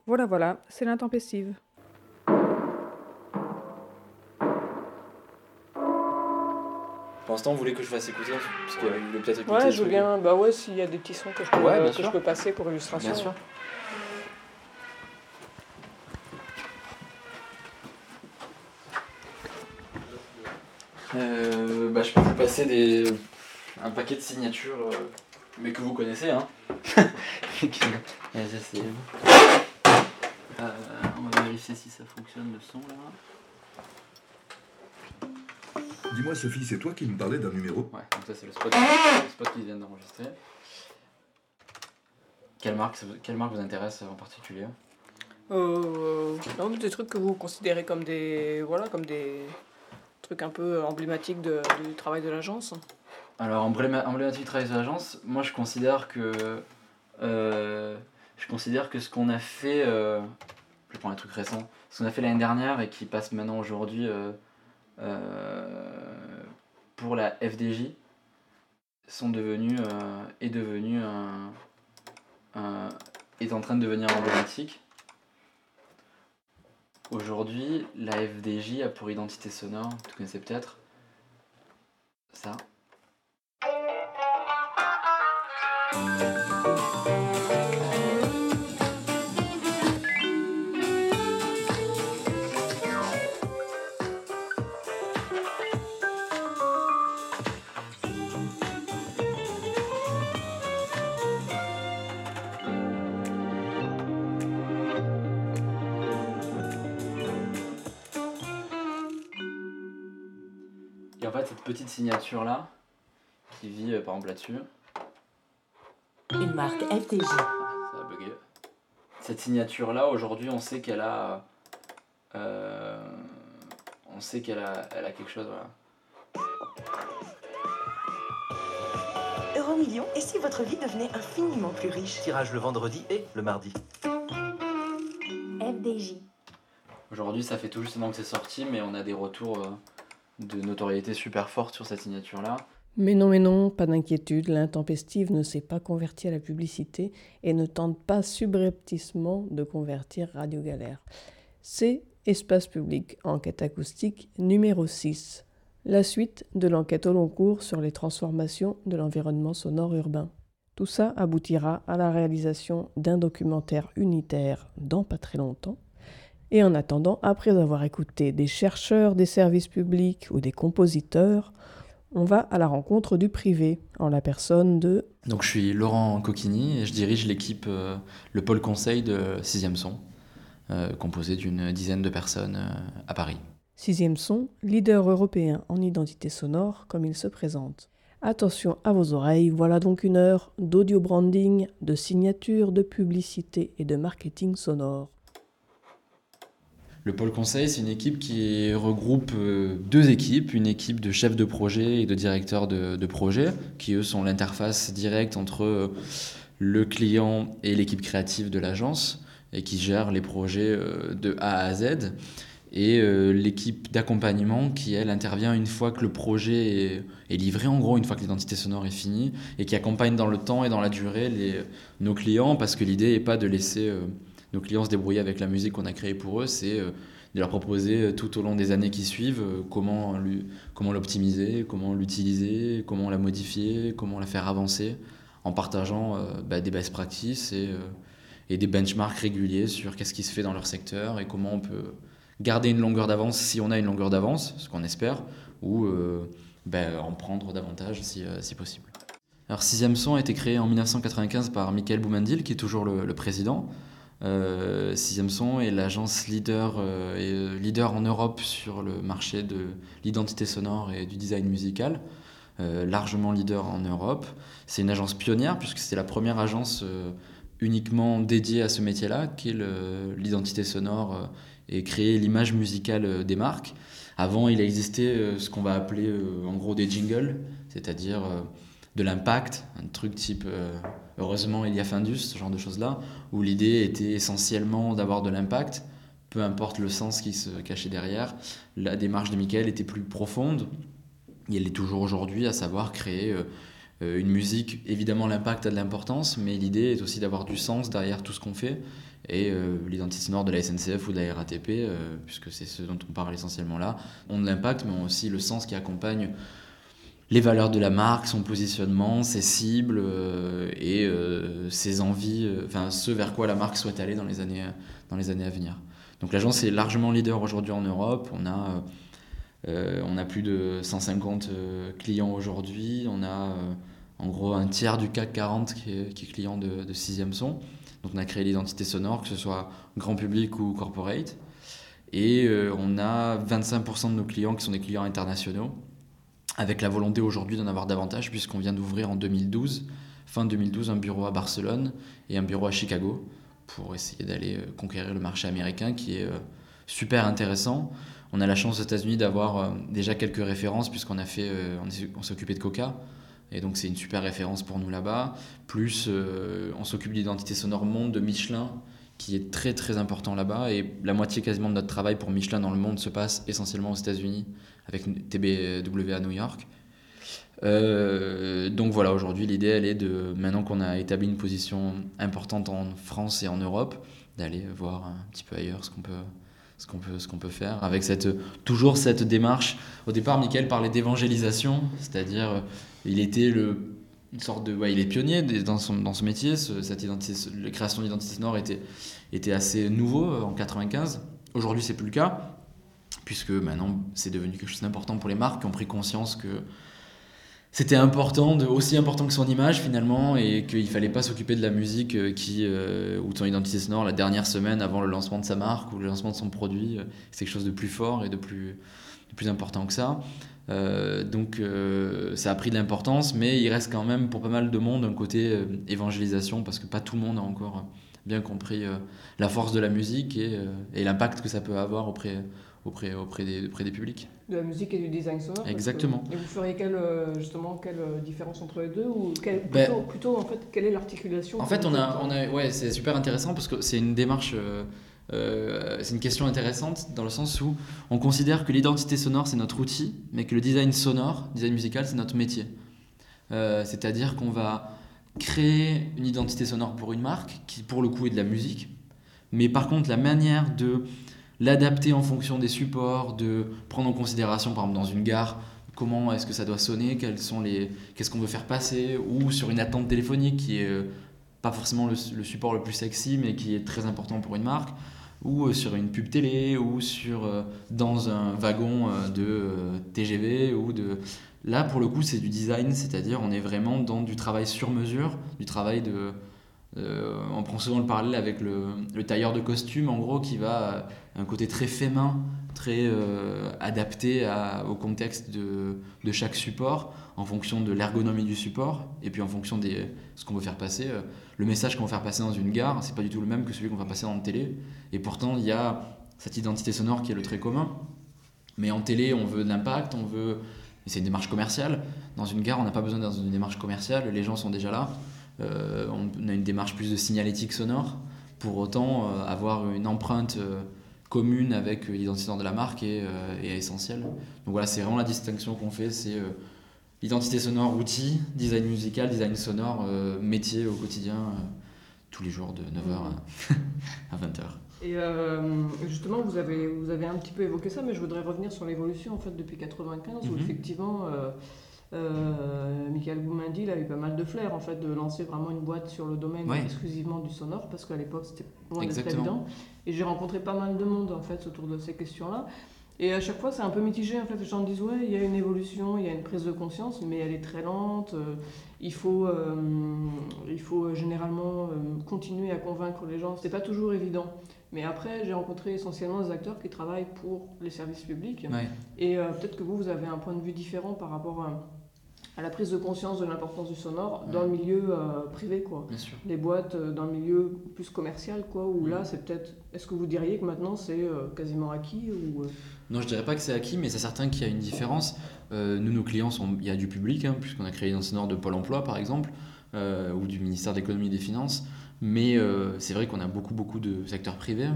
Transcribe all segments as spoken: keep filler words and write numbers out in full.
Voilà, voilà, c'est l'intempestive. Pour l'instant, vous voulez que je fasse écouter? Parce que vous voulez peut-être écouter Ouais, des je veux trucs. bien. Bah ouais, s'il y a des petits sons que je peux, Ouais, bien que sûr. je peux passer pour illustration. Bien sûr. Euh, bah, je peux vous passer des... un paquet de signatures, euh, mais que vous connaissez, hein. Vas-y, c'est... Euh, on va vérifier si ça fonctionne le son là. Dis-moi Sophie, c'est toi qui me parlais d'un numéro? Ouais, donc ça c'est le spot, le spot qu'ils viennent d'enregistrer. Quelle marque, quelle marque vous intéresse en particulier? Euh, non, mais des trucs que vous considérez comme des, voilà, comme des trucs un peu emblématiques de, du travail de l'agence. Alors, embléma- emblématique du travail de l'agence, moi je considère que euh, je considère que ce qu'on a fait, euh, je prends un truc récent, ce qu'on a fait l'année dernière et qui passe maintenant aujourd'hui euh, euh, pour la F D J sont devenus euh, est devenu un, un- est en train de devenir emblématique. Aujourd'hui, la F D J a pour identité sonore, vous connaissez peut-être ça. Et en fait, cette petite signature là, qui vit euh, par exemple là-dessus. Une marque F D J. Ça a bugué. Cette signature là, aujourd'hui, on sait qu'elle a. Euh, on sait qu'elle a, elle a quelque chose, voilà. Euromillions, et si votre vie devenait infiniment plus riche? Tirage le vendredi et le mardi. F D J. Aujourd'hui, ça fait tout justement que c'est sorti, mais on a des retours euh, de notoriété super fortes sur cette signature là. Mais non, mais non, pas d'inquiétude, l'intempestive ne s'est pas convertie à la publicité et ne tente pas subrepticement de convertir Radio Galère. C'est Espace Public, enquête acoustique numéro six, la suite de l'enquête au long cours sur les transformations de l'environnement sonore urbain. Tout ça aboutira à la réalisation d'un documentaire unitaire dans pas très longtemps. Et en attendant, après avoir écouté des chercheurs des services publics ou des compositeurs, on va à la rencontre du privé, en la personne de... Donc je suis Laurent Coquini et je dirige l'équipe, euh, le pôle conseil de Sixième Son, euh, composé d'une dizaine de personnes euh, à Paris. Sixième Son, leader européen en identité sonore, comme il se présente. Attention à vos oreilles, voilà donc une heure d'audio branding, de signature, de publicité et de marketing sonore. Le pôle conseil, c'est une équipe qui regroupe euh, deux équipes, une équipe de chefs de projet et de directeurs de, de projet, qui eux sont l'interface directe entre euh, le client et l'équipe créative de l'agence, et qui gèrent les projets euh, de A à Z, et euh, l'équipe d'accompagnement qui, elle, intervient une fois que le projet est, est livré, en gros, une fois que l'identité sonore est finie, et qui accompagne dans le temps et dans la durée les, nos clients, parce que l'idée n'est pas de laisser... Euh, nos clients se débrouiller avec la musique qu'on a créée pour eux, c'est euh, de leur proposer euh, tout au long des années qui suivent euh, comment, lui, comment l'optimiser, comment l'utiliser, comment la modifier, comment la faire avancer, en partageant euh, bah, des best practices et, euh, et des benchmarks réguliers sur qu'est-ce qui se fait dans leur secteur et comment on peut garder une longueur d'avance si on a une longueur d'avance, ce qu'on espère, ou euh, bah, en prendre davantage si, euh, si possible. Alors Sixième Son a été créé en dix-neuf cent quatre-vingt-quinze par Michael Boumendil, qui est toujours le, le président. Euh, Sixième Son est l'agence leader, euh, et, euh, leader en Europe sur le marché de l'identité sonore et du design musical, euh, largement leader en Europe. C'est une agence pionnière puisque c'est la première agence euh, uniquement dédiée à ce métier-là, qui est le, l'identité sonore euh, et créer l'image musicale euh, des marques. Avant, il a existé euh, ce qu'on va appeler euh, en gros des jingles, c'est-à-dire euh, de l'impact, un truc type euh, heureusement il y a Findus, ce genre de choses-là, où l'idée était essentiellement d'avoir de l'impact, peu importe le sens qui se cachait derrière. La démarche de Michael était plus profonde, et elle est toujours aujourd'hui, à savoir créer euh, Euh, une musique, évidemment, l'impact a de l'importance, mais l'idée est aussi d'avoir du sens derrière tout ce qu'on fait. Et euh, l'identité sonore de la S N C F ou de la R A T P, euh, puisque c'est ce dont on parle essentiellement là, ont de l'impact, mais ont aussi le sens qui accompagne les valeurs de la marque, son positionnement, ses cibles euh, et euh, ses envies, euh, enfin ce vers quoi la marque souhaite aller dans les années, dans les années à venir. Donc l'agence est largement leader aujourd'hui en Europe. On a, euh, on a plus de cent cinquante euh, clients aujourd'hui. On a euh, en gros un tiers du C A C quarante qui est, qui est client de, de sixième son. Donc on a créé l'identité sonore, que ce soit grand public ou corporate. Et euh, on a vingt-cinq pour cent de nos clients qui sont des clients internationaux, avec la volonté aujourd'hui d'en avoir davantage, puisqu'on vient d'ouvrir en deux mille douze, fin deux mille douze, un bureau à Barcelone et un bureau à Chicago, pour essayer d'aller euh, conquérir le marché américain, qui est euh, super intéressant. On a la chance aux États-Unis d'avoir euh, déjà quelques références, puisqu'on a fait, euh, on, est, on s'est occupé de Coca, et donc c'est une super référence pour nous là-bas. Plus euh, on s'occupe de l'identité sonore monde de Michelin, qui est très très important là-bas, et la moitié quasiment de notre travail pour Michelin dans le monde se passe essentiellement aux États-Unis, avec T B W à New York. Euh, donc voilà, aujourd'hui l'idée elle est de, maintenant qu'on a établi une position importante en France et en Europe, d'aller voir un petit peu ailleurs ce qu'on peut, ce qu'on peut, ce qu'on peut faire, avec cette, toujours cette démarche. Au départ, Mickaël parlait d'évangélisation, c'est-à-dire il était le, une sorte de, ouais, il est pionnier dans son, dans ce métier. Ce, cette identité, la création d'identité sonore était, était assez nouveau en quatre-vingt-quinze. Aujourd'hui, c'est plus le cas, puisque maintenant c'est devenu quelque chose d'important pour les marques qui ont pris conscience que c'était important, de, aussi important que son image finalement, et qu'il ne fallait pas s'occuper de la musique qui, euh, ou de son identité sonore la dernière semaine avant le lancement de sa marque ou le lancement de son produit. C'est quelque chose de plus fort et de plus, de plus important que ça. Euh, donc euh, ça a pris de l'importance, mais il reste quand même pour pas mal de monde un côté euh, évangélisation, parce que pas tout le monde a encore bien compris euh, la force de la musique et, euh, et l'impact que ça peut avoir auprès, auprès, auprès, des, auprès des publics. De la musique et du design sonore. Exactement. Que, et vous feriez quelle, justement, quelle différence entre les deux, ou quelle, plutôt, ben, plutôt en fait, quelle est l'articulation? En fait, on a, on a, ouais, c'est super intéressant parce que c'est une démarche, euh, euh, c'est une question intéressante dans le sens où on considère que l'identité sonore c'est notre outil, mais que le design sonore, design musical, c'est notre métier. Euh, c'est-à-dire qu'on va créer une identité sonore pour une marque qui, pour le coup, est de la musique, mais par contre, la manière de l'adapter en fonction des supports, de prendre en considération, par exemple, dans une gare, comment est-ce que ça doit sonner, quels sont les, qu'est-ce qu'on veut faire passer, ou sur une attente téléphonique qui est euh, pas forcément le, le support le plus sexy, mais qui est très important pour une marque, ou euh, sur une pub télé, ou sur, euh, dans un wagon euh, de euh, T G V, ou de... Là, pour le coup, c'est du design, c'est-à-dire on est vraiment dans du travail sur mesure, du travail de... Euh, on prend souvent le parallèle avec le, le tailleur de costume, en gros, qui va euh, un côté très fait main, très euh, adapté à, au contexte de, de chaque support, en fonction de l'ergonomie du support, et puis en fonction de ce qu'on veut faire passer. Euh, le message qu'on va faire passer dans une gare, c'est pas du tout le même que celui qu'on va passer dans une télé, et pourtant il y a cette identité sonore qui est le trait commun. Mais en télé, on veut de l'impact, on veut... Et c'est une démarche commerciale. Dans une gare, on n'a pas besoin d'être dans une démarche commerciale, les gens sont déjà là. Euh, on a une démarche plus de signalétique sonore. Pour autant, euh, avoir une empreinte euh, commune avec l'identité sonore de la marque est, euh, est essentielle. Donc voilà, c'est vraiment la distinction qu'on fait, c'est euh, identité sonore, outil, design musical, design sonore, euh, métier au quotidien, euh, tous les jours de neuf heures à vingt heures. Et euh, justement, vous avez, vous avez un petit peu évoqué ça, mais je voudrais revenir sur l'évolution en fait, depuis quatre-vingt-quinze, mm-hmm. où effectivement... Euh, Euh, Mickaël Boumindi, il a eu pas mal de flair en fait de lancer vraiment une boîte sur le domaine ouais. exclusivement du sonore, parce qu'à l'époque c'était loin d'être évident. Et j'ai rencontré pas mal de monde en fait autour de ces questions-là. Et à chaque fois c'est un peu mitigé en fait. Les gens disent ouais, il y a une évolution, il y a une prise de conscience, mais elle est très lente. Euh, il faut, euh, il faut généralement euh, continuer à convaincre les gens. C'est pas toujours évident. Mais après, j'ai rencontré essentiellement des acteurs qui travaillent pour les services publics. Ouais. Et euh, peut-être que vous, vous avez un point de vue différent par rapport à, à la prise de conscience de l'importance du sonore ouais. dans le milieu euh, privé, quoi. Bien sûr. Les boîtes euh, dans le milieu plus commercial, quoi, où mmh. là, c'est peut-être... Est-ce que vous diriez que maintenant, c'est euh, quasiment acquis ou... Non, je dirais pas que c'est acquis, mais c'est certain qu'il y a une différence. Euh, nous, nos clients, sont... il y a du public, hein, puisqu'on a créé un sonore de Pôle emploi, par exemple, euh, ou du ministère de l'économie et des finances. Mais euh, c'est vrai qu'on a beaucoup, beaucoup de secteurs privés.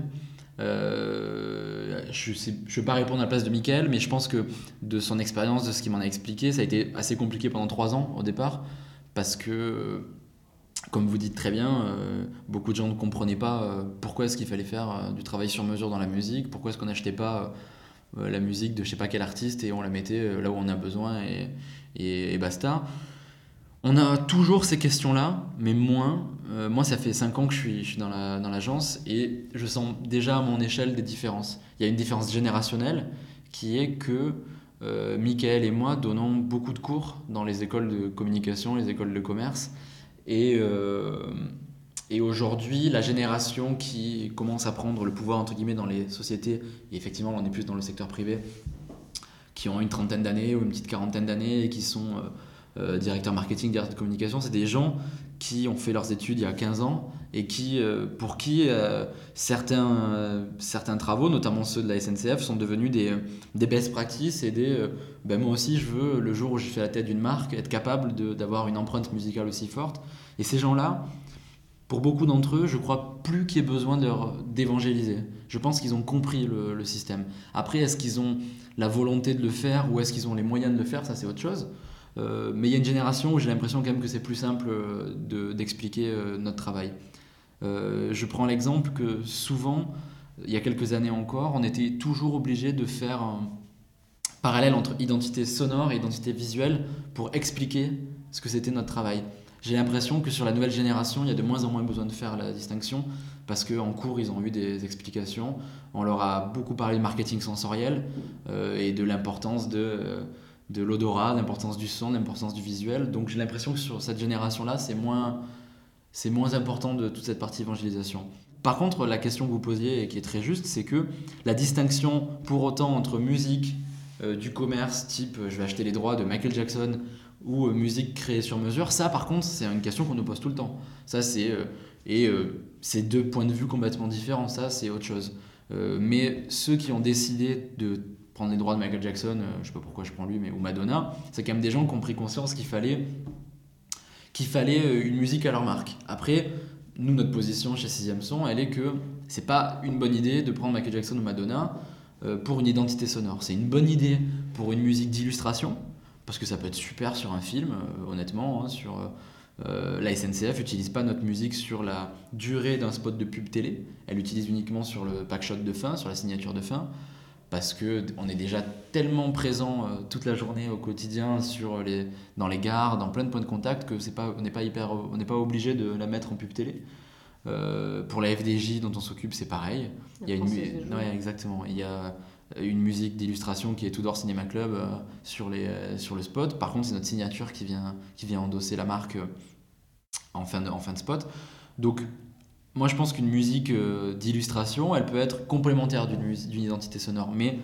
Euh, je ne vais pas répondre à la place de Mickaël, mais je pense que de son expérience, de ce qu'il m'en a expliqué, ça a été assez compliqué pendant trois ans au départ, parce que, comme vous dites très bien, euh, beaucoup de gens ne comprenaient pas euh, pourquoi est-ce qu'il fallait faire euh, du travail sur mesure dans la musique, pourquoi est-ce qu'on n'achetait pas euh, la musique de je sais pas quel artiste et on la mettait euh, là où on a besoin et, et, et basta. On a toujours ces questions-là, mais moins. Euh, moi, ça fait cinq ans que je suis, je suis dans, la, dans l'agence et je sens déjà à mon échelle des différences. Il y a une différence générationnelle qui est que euh, Michael et moi donnons beaucoup de cours dans les écoles de communication, les écoles de commerce. Et, euh, et aujourd'hui, la génération qui commence à prendre le pouvoir entre guillemets dans les sociétés, et effectivement, on est plus dans le secteur privé, qui ont une trentaine d'années ou une petite quarantaine d'années et qui sont euh, euh, directeurs marketing, directeurs de communication, c'est des gens qui ont fait leurs études il y a quinze ans et qui, euh, pour qui euh, certains, euh, certains travaux, notamment ceux de la S N C F, sont devenus des, des best practices et des euh, ben moi aussi je veux, le jour où j'ai fait la tête d'une marque, être capable de, d'avoir une empreinte musicale aussi forte. Et ces gens-là, pour beaucoup d'entre eux, je crois plus qu'il y ait besoin de leur, d'évangéliser. Je pense qu'ils ont compris le, le système. Après, est-ce qu'ils ont la volonté de le faire ou est-ce qu'ils ont les moyens de le faire? Ça, c'est autre chose. Euh, mais il y a une génération où j'ai l'impression quand même que c'est plus simple de, d'expliquer euh, notre travail. Euh, je prends l'exemple que souvent, il y a quelques années encore, on était toujours obligé de faire un parallèle entre identité sonore et identité visuelle pour expliquer ce que c'était notre travail. J'ai l'impression que sur la nouvelle génération, il y a de moins en moins besoin de faire la distinction parce qu'en cours, ils ont eu des explications. On leur a beaucoup parlé de marketing sensoriel euh, et de l'importance de... Euh, de l'odorat, l'importance du son, l'importance du visuel. Donc j'ai l'impression que sur cette génération-là, c'est moins, c'est moins important de toute cette partie évangélisation. Par contre, la question que vous posiez et qui est très juste, c'est que la distinction pour autant entre musique, euh, du commerce, type euh, je vais acheter les droits de Michael Jackson ou euh, musique créée sur mesure, ça par contre, c'est une question qu'on nous pose tout le temps. Ça, c'est, euh, et euh, c'est deux points de vue complètement différents, ça c'est autre chose. Euh, mais ceux qui ont décidé de prendre les droits de Michael Jackson, euh, je sais pas pourquoi je prends lui, mais ou Madonna, c'est quand même des gens qui ont pris conscience qu'il fallait, qu'il fallait euh, une musique à leur marque. Après, nous, notre position chez Sixième Son, elle est que c'est pas une bonne idée de prendre Michael Jackson ou Madonna euh, pour une identité sonore. C'est une bonne idée pour une musique d'illustration, parce que ça peut être super sur un film, euh, honnêtement. Hein, sur, euh, la S N C F n'utilise pas notre musique sur la durée d'un spot de pub télé, elle l'utilise uniquement sur le packshot de fin, sur la signature de fin, parce qu'on est déjà tellement présent euh, toute la journée au quotidien sur les, dans les gares, dans plein de points de contact, que c'est pas, on n'est pas, hyper, on n'est pas obligé de la mettre en pub télé. Euh, pour la F D J dont on s'occupe, c'est pareil. Il y a une, ouais, exactement. Il y a une musique d'illustration qui est Tudor Cinema Club euh, sur, les, euh, sur le spot. Par contre, c'est notre signature qui vient, qui vient endosser la marque euh, en, fin de, en fin de spot. Donc, moi, je pense qu'une musique euh, d'illustration, elle peut être complémentaire d'une, mus- d'une identité sonore. Mais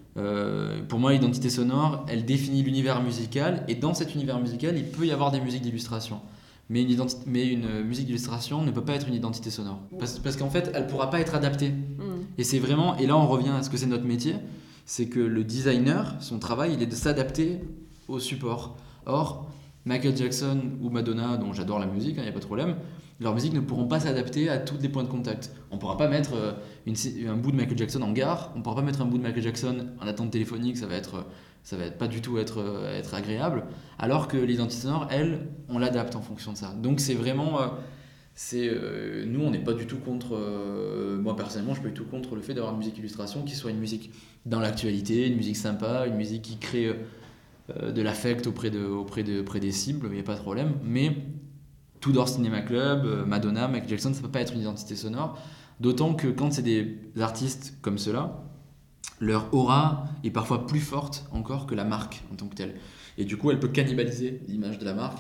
euh, pour moi, l'identité sonore, elle définit l'univers musical. Et dans cet univers musical, il peut y avoir des musiques d'illustration. Mais une, identi- mais une musique d'illustration ne peut pas être une identité sonore. Parce, parce qu'en fait, elle ne pourra pas être adaptée. Mmh. Et c'est vraiment... Et là, on revient à ce que c'est notre métier. C'est que le designer, son travail, il est de s'adapter au support. Or, Michael Jackson ou Madonna, dont j'adore la musique, il hein, n'y a pas de problème, leurs musiques ne pourront pas s'adapter à tous les points de contact. On ne pourra pas mettre euh, une, un bout de Michael Jackson en gare, on ne pourra pas mettre un bout de Michael Jackson en attente téléphonique, ça va être, ça va être pas du tout être, être agréable, alors que l'identité sonore, elle, on l'adapte en fonction de ça. Donc c'est vraiment... Euh, c'est, euh, nous, on n'est pas du tout contre... Euh, moi, personnellement, je suis pas du tout contre le fait d'avoir une musique illustration qui soit une musique dans l'actualité, une musique sympa, une musique qui crée euh, de l'affect auprès, de, auprès, de, auprès des cibles, il n'y a pas de problème, mais... Tudor Cinema Club, Madonna, Michael Jackson, ça ne peut pas être une identité sonore. D'autant que quand c'est des artistes comme ceux-là, leur aura est parfois plus forte encore que la marque en tant que telle. Et du coup, elle peut cannibaliser l'image de la marque.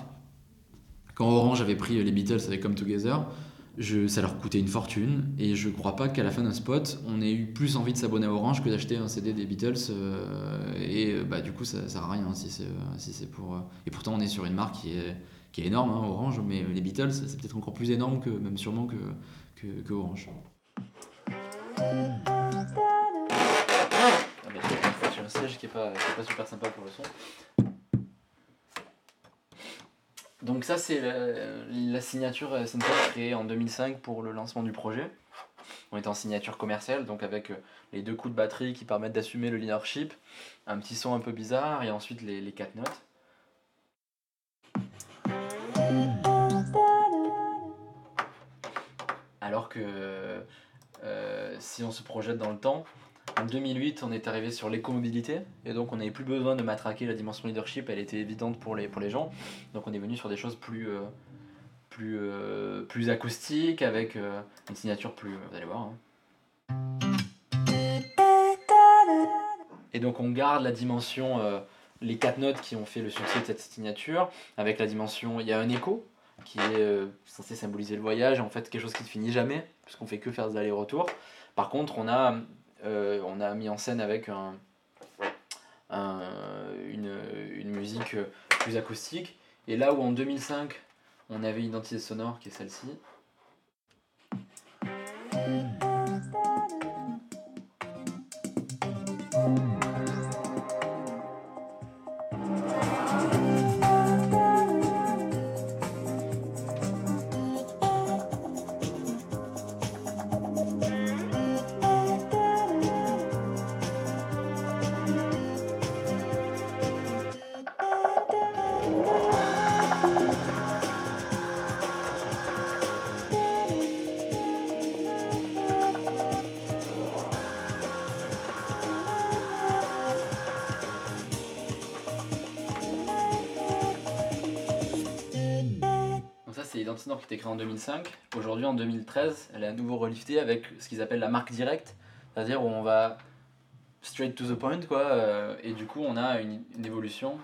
Quand Orange avait pris les Beatles avec Come Together, je, ça leur coûtait une fortune. Et je ne crois pas qu'à la fin d'un spot, on ait eu plus envie de s'abonner à Orange que d'acheter un C D des Beatles. Euh, et bah, du coup, ça ne sert à rien si c'est, si c'est pour... Et pourtant, on est sur une marque qui est... qui est énorme, hein, Orange, mais les Beatles, c'est peut-être encore plus énorme, que, même sûrement que, que, que Orange. Ah bah, j'ai un siège qui n'est pas, pas super sympa pour le son. Donc ça, c'est la, la signature S N C F créée en deux mille cinq pour le lancement du projet. On était en signature commerciale, donc avec les deux coups de batterie qui permettent d'assumer le leadership, un petit son un peu bizarre, et ensuite les, les quatre notes. Alors que euh, si on se projette dans le temps, en deux mille huit, on est arrivé sur l'écomobilité, et donc on n'avait plus besoin de matraquer la dimension leadership, elle était évidente pour les, pour les gens. Donc on est venu sur des choses plus, euh, plus, euh, plus acoustiques, avec euh, une signature plus... Vous allez voir. Hein. Et donc on garde la dimension, euh, les quatre notes qui ont fait le succès de cette signature, avec la dimension, il y a un écho, qui est euh, censé symboliser le voyage, en fait quelque chose qui ne finit jamais, puisqu'on fait que faire des allers-retours. Par contre, on a... Euh, on a mis en scène avec un, un, une, une musique plus acoustique. Et là où en deux mille cinq, on avait une identité sonore qui est celle-ci. C'est l'identité sonore qui était créée en deux mille cinq. Aujourd'hui, en deux mille treize, elle est à nouveau reliftée avec ce qu'ils appellent la marque directe, c'est-à-dire où on va straight to the point, quoi, euh, et du coup, on a une, une évolution.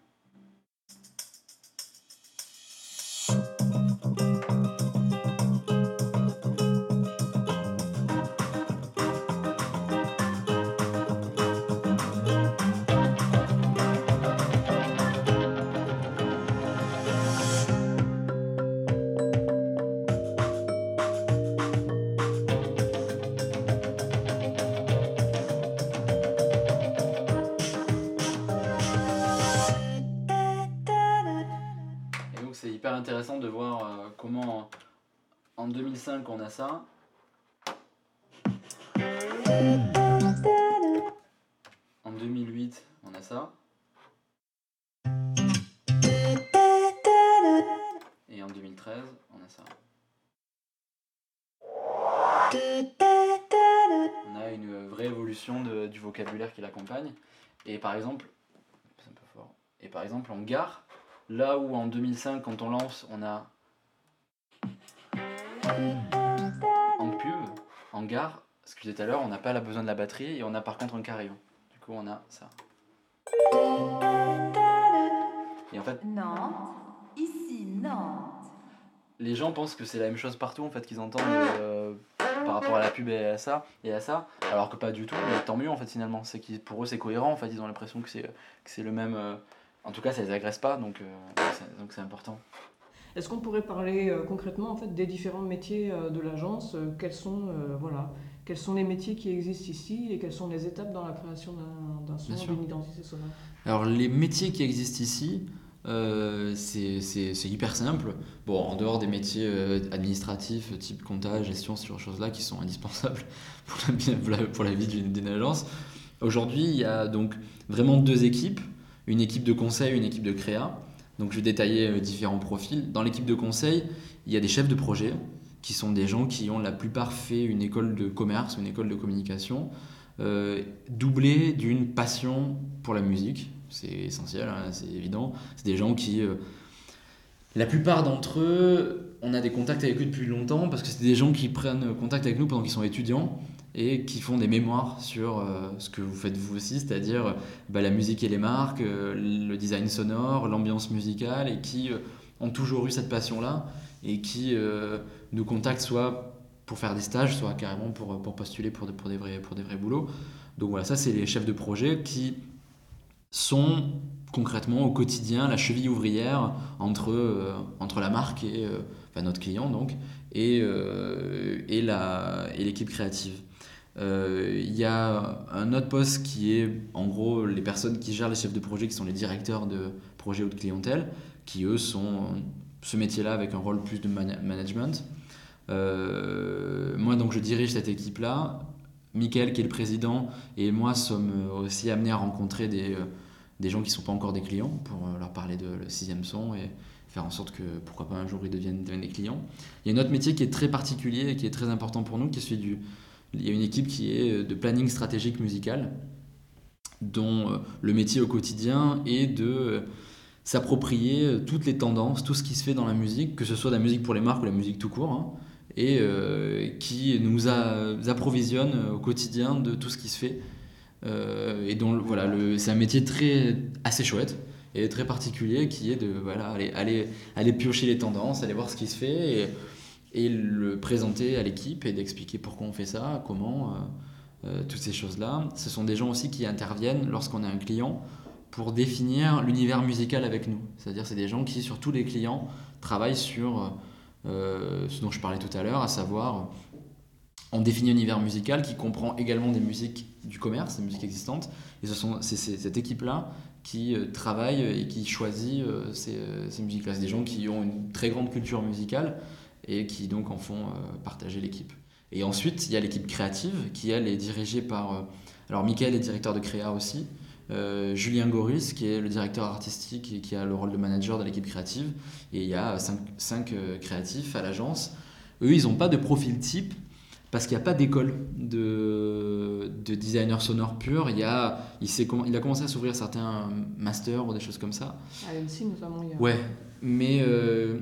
C'est hyper intéressant de voir euh, comment en deux mille cinq on a ça. En deux mille huit on a ça. Et en deux mille treize on a ça. On a une vraie évolution de, du vocabulaire qui l'accompagne. Et par exemple, c'est un peu fort. Et par exemple en gare, là où en deux mille cinq, quand on lance, on a en pub, en gare, ce que je disais tout à l'heure, on n'a pas besoin de la batterie et on a par contre un carillon. Du coup, on a ça. Et en fait, Nantes, ici Nantes. Les gens pensent que c'est la même chose partout, en fait, qu'ils entendent euh, par rapport à la pub et à ça, et à ça, alors que pas du tout. Mais tant mieux, en fait, finalement. C'est qu'ils, pour eux, c'est cohérent. En fait, ils ont l'impression que c'est, que c'est le même. Euh, En tout cas, ça les agresse pas, donc, euh, c'est, donc c'est important. Est-ce qu'on pourrait parler euh, concrètement en fait, des différents métiers euh, de l'agence euh, quels, sont, euh, voilà, quels sont les métiers qui existent ici et quelles sont les étapes dans la création d'un, d'un son, d'une identité sonore? Alors, les métiers qui existent ici, euh, c'est, c'est, c'est hyper simple. Bon, en dehors des métiers euh, administratifs, type compta, gestion, ce genre de choses-là, qui sont indispensables pour la, pour la, pour la vie d'une, d'une agence, aujourd'hui, il y a donc vraiment deux équipes. Une équipe de conseil, une équipe de créa. Donc je vais détailler différents profils. Dans l'équipe de conseil, il y a des chefs de projet qui sont des gens qui ont la plupart fait une école de commerce, une école de communication, euh, doublée d'une passion pour la musique. C'est essentiel, hein, c'est évident. C'est des gens qui... Euh, la plupart d'entre eux, on a des contacts avec eux depuis longtemps parce que c'est des gens qui prennent contact avec nous pendant qu'ils sont étudiants et qui font des mémoires sur euh, ce que vous faites vous aussi, c'est-à-dire bah, la musique et les marques, euh, le design sonore, l'ambiance musicale, et qui euh, ont toujours eu cette passion-là et qui euh, nous contactent soit pour faire des stages, soit carrément pour, pour postuler pour, de, pour, des vrais, pour des vrais boulots. Donc voilà, ça c'est les chefs de projet qui sont concrètement au quotidien la cheville ouvrière entre, euh, entre la marque et euh, enfin, notre client donc, et, euh, et, la, et l'équipe créative. Il euh, y a un autre poste qui est en gros les personnes qui gèrent les chefs de projet, qui sont les directeurs de projet ou de clientèle, qui eux sont ce métier-là avec un rôle plus de man- management. Euh, moi donc je dirige cette équipe-là. Mickaël qui est le président et moi sommes aussi amenés à rencontrer des, des gens qui ne sont pas encore des clients pour leur parler de le sixième son et faire en sorte que, pourquoi pas un jour, ils deviennent, deviennent des clients. Il y a un autre métier qui est très particulier et qui est très important pour nous, qui est celui du... Il y a une équipe qui est de planning stratégique musical, dont euh, le métier au quotidien est de euh, s'approprier toutes les tendances, tout ce qui se fait dans la musique, que ce soit la musique pour les marques ou la musique tout court, hein, et euh, qui nous a, approvisionne au quotidien de tout ce qui se fait. Euh, et donc voilà, le, c'est un métier très, assez chouette et très particulier qui est de voilà, aller, aller, aller piocher les tendances, aller voir ce qui se fait et, et le présenter à l'équipe et d'expliquer pourquoi on fait ça, comment, euh, euh, toutes ces choses-là. Ce sont des gens aussi qui interviennent lorsqu'on a un client pour définir l'univers musical avec nous. C'est-à-dire c'est des gens qui, sur tous les clients, travaillent sur euh, ce dont je parlais tout à l'heure, à savoir on définit un univers musical qui comprend également des musiques du commerce, des musiques existantes, et ce sont, c'est, c'est cette équipe-là qui euh, travaille et qui choisit euh, ces, euh, ces musiques-là. C'est des gens qui ont une très grande culture musicale et qui donc en font euh, partager l'équipe. Et ensuite, il y a l'équipe créative qui, elle, est dirigée par... Euh, alors, Mickaël est directeur de créa aussi, euh, Julien Goris, qui est le directeur artistique et qui a le rôle de manager de l'équipe créative, et il y a cinq, cinq euh, créatifs à l'agence. Eux, ils n'ont pas de profil type, parce qu'il n'y a pas d'école de, de designer sonore pur. Il, y a, il, sait comment, il a commencé à s'ouvrir certains masters ou des choses comme ça. À l'E N S I notamment, il y a... Ouais, mais euh,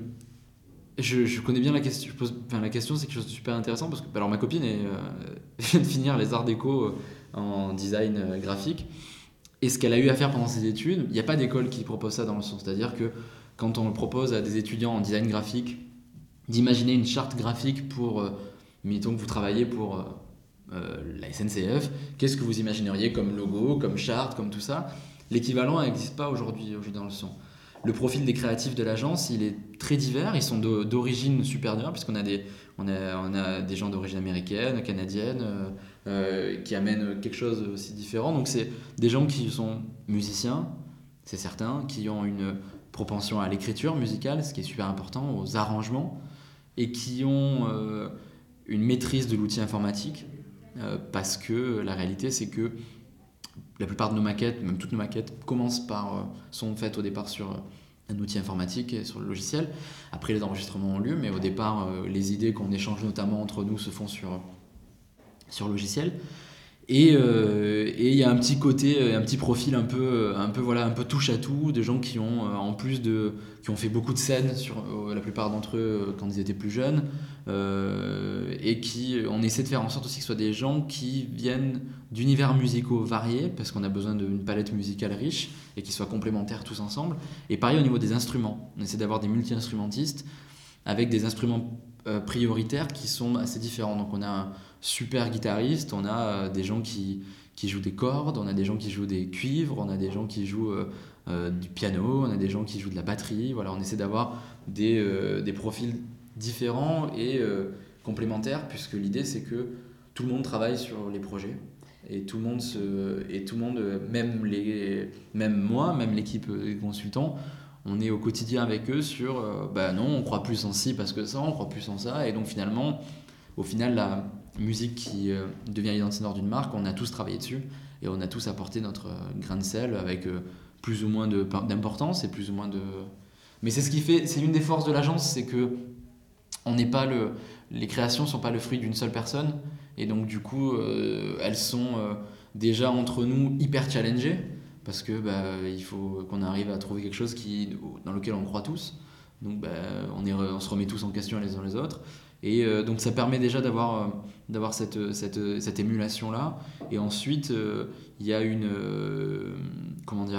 je, je connais bien la question. Je pose, enfin, la question, c'est quelque chose de super intéressant, parce que alors, ma copine est, euh, vient de finir les arts déco en design euh, graphique. Et ce qu'elle a eu à faire pendant ses études, il n'y a pas d'école qui propose ça dans le sens. C'est-à-dire que quand on propose à des étudiants en design graphique d'imaginer une charte graphique pour... Euh, mettons que vous travaillez pour euh, la S N C F, qu'est-ce que vous imagineriez comme logo, comme charte, comme tout ça? L'équivalent n'existe pas aujourd'hui, aujourd'hui dans le son. Le profil des créatifs de l'agence, il est très divers, ils sont de, d'origine super diverse, puisqu'on a des, on a, on a des gens d'origine américaine, canadienne, euh, euh, qui amènent quelque chose aussi différent. Donc c'est des gens qui sont musiciens, c'est certain, qui ont une propension à l'écriture musicale, ce qui est super important, aux arrangements, et qui ont... Euh, une maîtrise de l'outil informatique, euh, parce que la réalité, c'est que la plupart de nos maquettes, même toutes nos maquettes, commencent par, euh, sont faites au départ sur euh, un outil informatique et sur le logiciel. Après, les enregistrements ont lieu, mais au départ, euh, les idées qu'on échange notamment entre nous se font sur, sur logiciel. Et il euh, y a un petit côté, un petit profil un peu, un peu, voilà, un peu touche à tout, de gens qui ont, en plus de, qui ont fait beaucoup de scènes, sur, euh, la plupart d'entre eux quand ils étaient plus jeunes, euh, et qui, on essaie de faire en sorte aussi que ce soit des gens qui viennent d'univers musicaux variés, parce qu'on a besoin d'une palette musicale riche, et qui soient complémentaires tous ensemble. Et pareil au niveau des instruments, on essaie d'avoir des multi-instrumentistes, avec des instruments euh, prioritaires qui sont assez différents. Donc on a un super guitariste, on a euh, des gens qui, qui jouent des cordes, on a des gens qui jouent des cuivres, on a des gens qui jouent euh, euh, du piano, on a des gens qui jouent de la batterie. Voilà, on essaie d'avoir des, euh, des profils différents et euh, complémentaires, puisque l'idée c'est que tout le monde travaille sur les projets et tout le monde, se, et tout le monde même, les, même moi, même l'équipe des consultants, on est au quotidien avec eux sur euh, bah non, on croit plus en ci parce que ça, on croit plus en ça, et donc finalement, au final, la musique qui euh, devient l'identité sonore d'une marque, on a tous travaillé dessus et on a tous apporté notre euh, grain de sel avec euh, plus ou moins de, d'importance et plus ou moins de. Mais c'est ce qui fait, c'est l'une des forces de l'agence, c'est que on n'est pas le, les créations sont pas le fruit d'une seule personne, et donc du coup, euh, elles sont euh, déjà entre nous hyper challengées. Parce que bah, il faut qu'on arrive à trouver quelque chose qui, dans lequel on croit tous. Donc bah, on, est, on se remet tous en question les uns les autres. Et euh, donc ça permet déjà d'avoir, euh, d'avoir cette, cette, cette émulation-là. Et ensuite, euh, il y a une... Euh, comment dire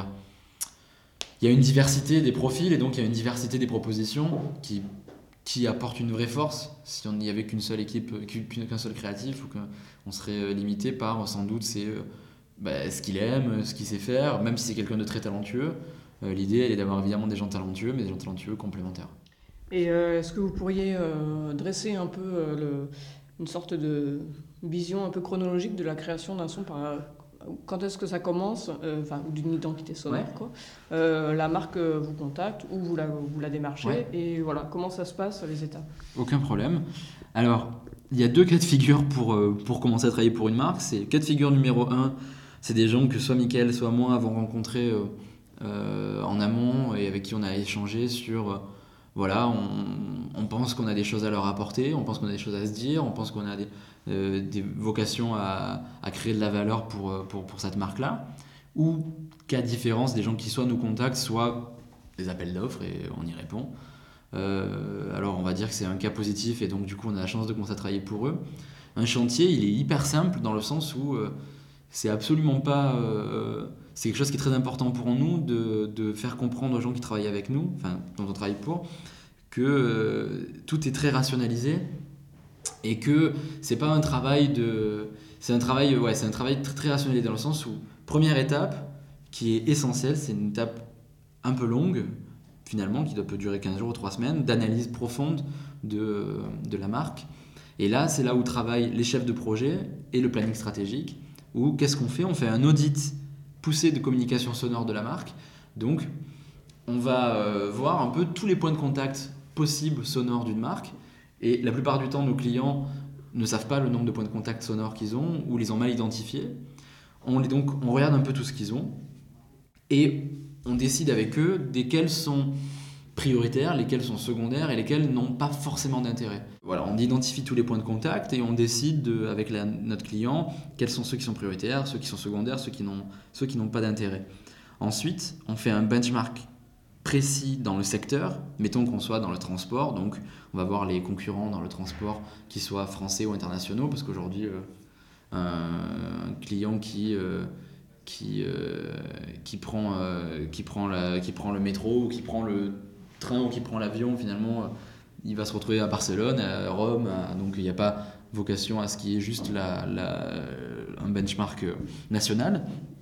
il y a une diversité des profils, et donc il y a une diversité des propositions qui, qui apporte une vraie force. Si on n'y avait qu'une seule équipe, qu'un seul créatif, ou qu'on serait limité par, sans doute, c'est... Euh, Bah, ce qu'il aime, ce qu'il sait faire, même si c'est quelqu'un de très talentueux. Euh, l'idée, elle est d'avoir évidemment des gens talentueux, mais des gens talentueux complémentaires. Et euh, est-ce que vous pourriez euh, dresser un peu euh, le, une sorte de vision un peu chronologique de la création d'un son par, quand est-ce que ça commence, euh, enfin, d'une identité sonore, ouais. quoi. Euh, la marque vous contacte ou vous la, vous la démarchez, ouais. Et voilà, comment ça se passe, les étapes? Aucun problème. Alors, il y a deux cas de figure pour, euh, pour commencer à travailler pour une marque. C'est cas de figure numéro un, c'est des gens que soit Mickaël, soit moi avons rencontrés euh, euh, en amont et avec qui on a échangé sur voilà, on, on pense qu'on a des choses à leur apporter, on pense qu'on a des choses à se dire, on pense qu'on a des, euh, des vocations à, à créer de la valeur pour, pour, pour cette marque-là, ou qu'à différence des gens qui soit nous contactent, soit des appels d'offres et on y répond. Euh, alors on va dire que c'est un cas positif et donc du coup on a la chance de commencer à travailler pour eux. Un chantier, il est hyper simple dans le sens où euh, c'est absolument pas... Euh, c'est quelque chose qui est très important pour nous de, de faire comprendre aux gens qui travaillent avec nous, enfin dont on travaille pour, que euh, tout est très rationalisé et que c'est pas un travail de... C'est un travail, ouais, c'est un travail très, très rationalisé dans le sens où, première étape, qui est essentielle, c'est une étape un peu longue, finalement, qui doit peut durer quinze jours ou trois semaines, d'analyse profonde de, de la marque. Et là, c'est là où travaillent les chefs de projet et le planning stratégique, où qu'est-ce qu'on fait ? On fait un audit poussé de communication sonore de la marque. Donc, on va euh, voir un peu tous les points de contact possibles sonores d'une marque. Et la plupart du temps, nos clients ne savent pas le nombre de points de contact sonores qu'ils ont ou les ont mal identifiés. On, les, donc, on regarde un peu tout ce qu'ils ont et on décide avec eux desquels sont prioritaires, lesquels sont secondaires et lesquels n'ont pas forcément d'intérêt. Voilà, on identifie tous les points de contact et on décide de, avec la, notre client quels sont ceux qui sont prioritaires, ceux qui sont secondaires, ceux qui n'ont, ceux qui n'ont pas d'intérêt. Ensuite, on fait un benchmark précis dans le secteur. Mettons qu'on soit dans le transport, donc on va voir les concurrents dans le transport, qu'ils soient français ou internationaux, parce qu'aujourd'hui, euh, un client qui... Euh, Qui, euh, qui, prend, euh, qui, prend la, qui prend le métro ou qui prend le train ou qui prend l'avion, finalement, euh, il va se retrouver à Barcelone, à Rome, à, donc il n'y a pas vocation à ce qu'il y ait juste la, la, un benchmark national.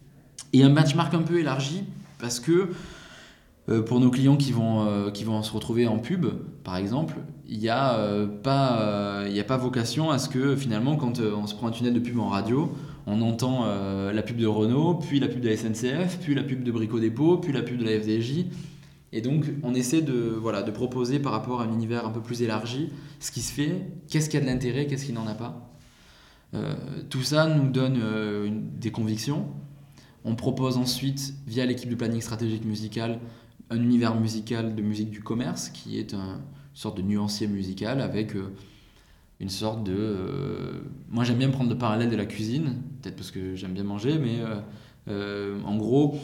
Et un benchmark un peu élargi, parce que euh, pour nos clients qui vont, euh, qui vont se retrouver en pub, par exemple, il n'y a, euh, euh, a pas vocation à ce que, finalement, quand euh, on se prend un tunnel de pub en radio, on entend euh, la pub de Renault, puis la pub de la S N C F, puis la pub de Brico Dépôt, puis la pub de la F D J. Et donc, on essaie de, voilà, de proposer par rapport à un univers un peu plus élargi ce qui se fait, qu'est-ce qui a de l'intérêt, qu'est-ce qui n'en a pas. Euh, tout ça nous donne euh, une, des convictions. On propose ensuite, via l'équipe de planning stratégique musical, un univers musical de musique du commerce, qui est un, une sorte de nuancier musical avec... Euh, une sorte de... Euh, moi, j'aime bien prendre le parallèle de la cuisine, peut-être parce que j'aime bien manger, mais euh, euh, en gros,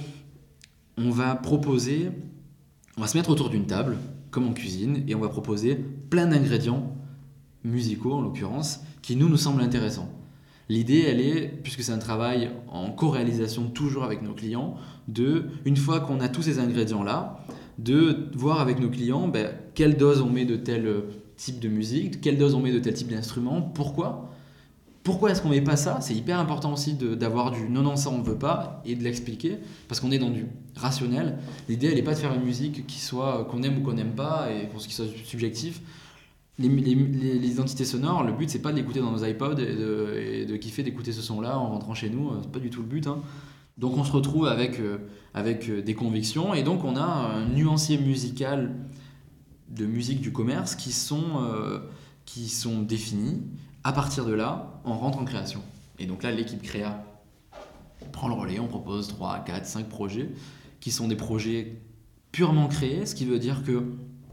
on va proposer... On va se mettre autour d'une table, comme en cuisine, et on va proposer plein d'ingrédients musicaux, en l'occurrence, qui nous, nous semblent intéressants. L'idée, elle est, puisque c'est un travail en co-réalisation toujours avec nos clients, de, une fois qu'on a tous ces ingrédients-là, de voir avec nos clients ben, quelle dose on met de tel type de musique, quelle dose on met de tel type d'instrument, pourquoi Pourquoi est-ce qu'on met pas ça ? C'est hyper important aussi de, d'avoir du non, non, ça on ne veut pas, et de l'expliquer, parce qu'on est dans du rationnel. L'idée, elle n'est pas de faire une musique qui soit, qu'on aime ou qu'on n'aime pas, et pour ce qui soit subjectif. Les, les, les, les identités sonores, le but, c'est pas de l'écouter dans nos iPods et de, et de kiffer d'écouter ce son-là en rentrant chez nous, c'est pas du tout le but. Hein. Donc on se retrouve avec, euh, avec des convictions, et donc on a un nuancier musical de musique du commerce qui sont, euh, qui sont définis. À partir de là, on rentre en création. Et donc là, l'équipe créa prend le relais, on propose trois, quatre, cinq projets qui sont des projets purement créés, ce qui veut dire que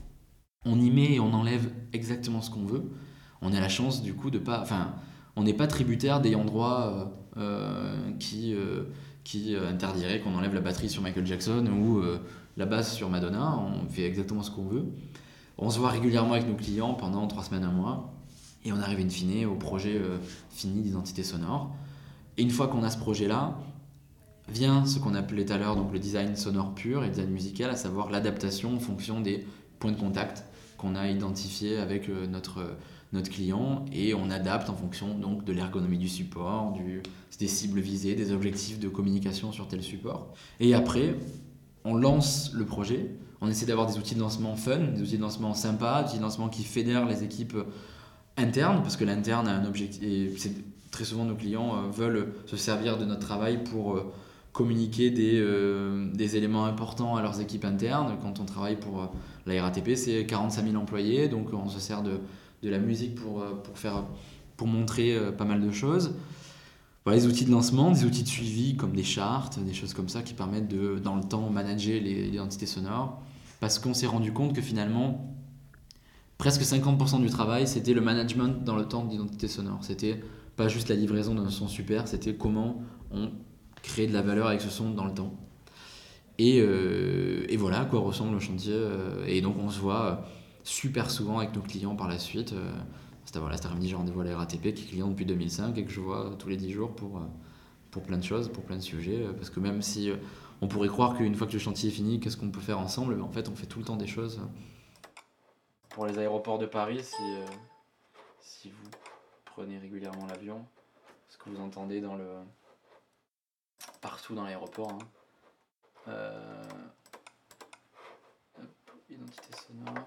on y met et on enlève exactement ce qu'on veut. On a la chance du coup de pas... Enfin, on n'est pas tributaire d'ayant droit euh, euh, qui, euh, qui interdirait qu'on enlève la batterie sur Michael Jackson ou euh, la basse sur Madonna. On fait exactement ce qu'on veut. On se voit régulièrement avec nos clients pendant trois semaines, un mois. Et on arrive in fine au projet euh, fini d'identité sonore. Et une fois qu'on a ce projet-là, vient ce qu'on appelait tout à l'heure donc le design sonore pur et le design musical, à savoir l'adaptation en fonction des points de contact qu'on a identifiés avec euh, notre, euh, notre client, et on adapte en fonction donc, de l'ergonomie du support, du, des cibles visées, des objectifs de communication sur tel support. Et après, on lance le projet, on essaie d'avoir des outils de lancement fun, des outils de lancement sympas, des outils de lancement qui fédèrent les équipes internes, parce que l'interne a un objectif, et c'est, très souvent nos clients euh, veulent se servir de notre travail pour euh, communiquer des, euh, des éléments importants à leurs équipes internes. Quand on travaille pour euh, la R A T P, c'est quarante-cinq mille employés, donc on se sert de, de la musique pour, euh, pour, faire, pour montrer euh, pas mal de choses. Voilà, les outils de lancement, des outils de suivi comme des chartes, des choses comme ça qui permettent de, dans le temps, manager les, l'identité sonore, parce qu'on s'est rendu compte que finalement, presque cinquante pour cent du travail, c'était le management dans le temps d'identité sonore. C'était pas juste la livraison d'un son super, c'était comment on crée de la valeur avec ce son dans le temps. Et, euh, et voilà à quoi ressemble le chantier. Euh, et donc on se voit euh, super souvent avec nos clients par la suite. Euh, c'est voilà, cet après-midi, j'ai rendez-vous à la R A T P qui est client depuis deux mille cinq et que je vois tous les dix jours pour, euh, pour plein de choses, pour plein de sujets. Euh, parce que même si euh, on pourrait croire qu'une fois que le chantier est fini, qu'est-ce qu'on peut faire ensemble, mais en fait on fait tout le temps des choses. Pour les aéroports de Paris, si, euh, si vous prenez régulièrement l'avion, ce que vous entendez dans le... partout dans l'aéroport, hein. Euh... Hop, identité sonore.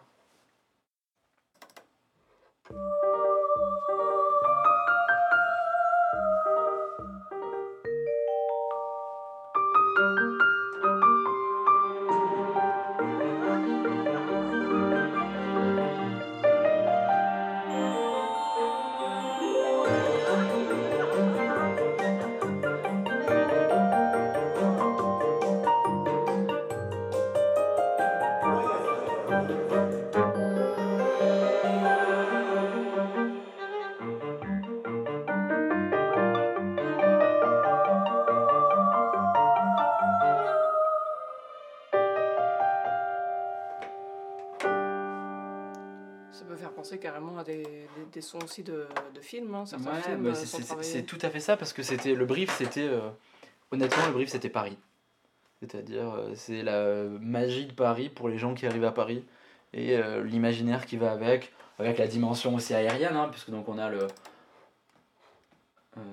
Ça peut faire penser carrément à des, des, des sons aussi de, de films, hein. Certains Ouais, films bah euh, c'est, sont c'est, travaillés. c'est tout à fait ça, parce que c'était le brief, c'était euh, honnêtement le brief c'était Paris. C'est-à-dire euh, c'est la magie de Paris pour les gens qui arrivent à Paris et euh, l'imaginaire qui va avec, avec la dimension aussi aérienne, hein, puisque donc on a le euh,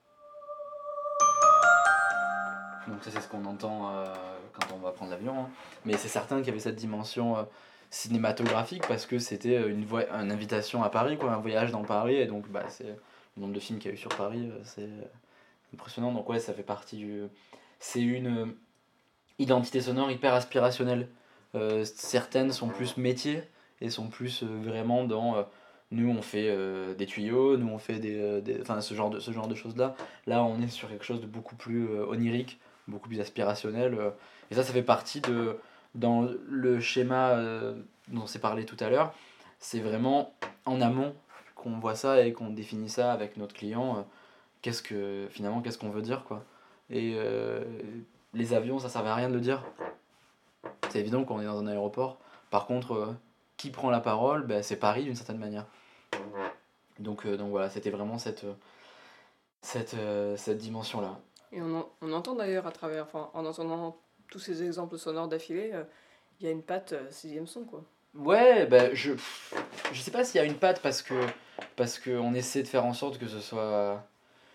donc ça c'est ce qu'on entend euh, quand on va prendre l'avion, hein. Mais c'est certain qu'il y avait cette dimension euh, cinématographique parce que c'était une, voie, une invitation à Paris, quoi, un voyage dans Paris, et donc bah, c'est, le nombre de films qu'il y a eu sur Paris, euh, c'est impressionnant. Donc ouais, ça fait partie du... C'est une euh, identité sonore hyper aspirationnelle. Euh, certaines sont plus métiers et sont plus euh, vraiment dans... Euh, nous on fait euh, des tuyaux, nous on fait des... Euh, des enfin ce genre, de, ce genre de choses-là. Là on est sur quelque chose de beaucoup plus euh, onirique, beaucoup plus aspirationnel. Euh, et ça, ça fait partie de... Dans le schéma euh, dont on s'est parlé tout à l'heure, c'est vraiment en amont qu'on voit ça et qu'on définit ça avec notre client. Euh, qu'est-ce que, finalement, qu'est-ce qu'on veut dire, quoi. Et euh, les avions, ça servait à rien de le dire. C'est évident qu'on est dans un aéroport. Par contre, euh, qui prend la parole, ben, c'est Paris d'une certaine manière. Donc, euh, donc voilà, c'était vraiment cette, cette, euh, cette dimension-là. Et on, en, on entend d'ailleurs à travers, enfin, en entendant tous ces exemples sonores d'affilée, il euh, y a une patte euh, sixième son, quoi. Ouais, bah, je je sais pas s'il y a une patte parce que parce que on essaie de faire en sorte que ce soit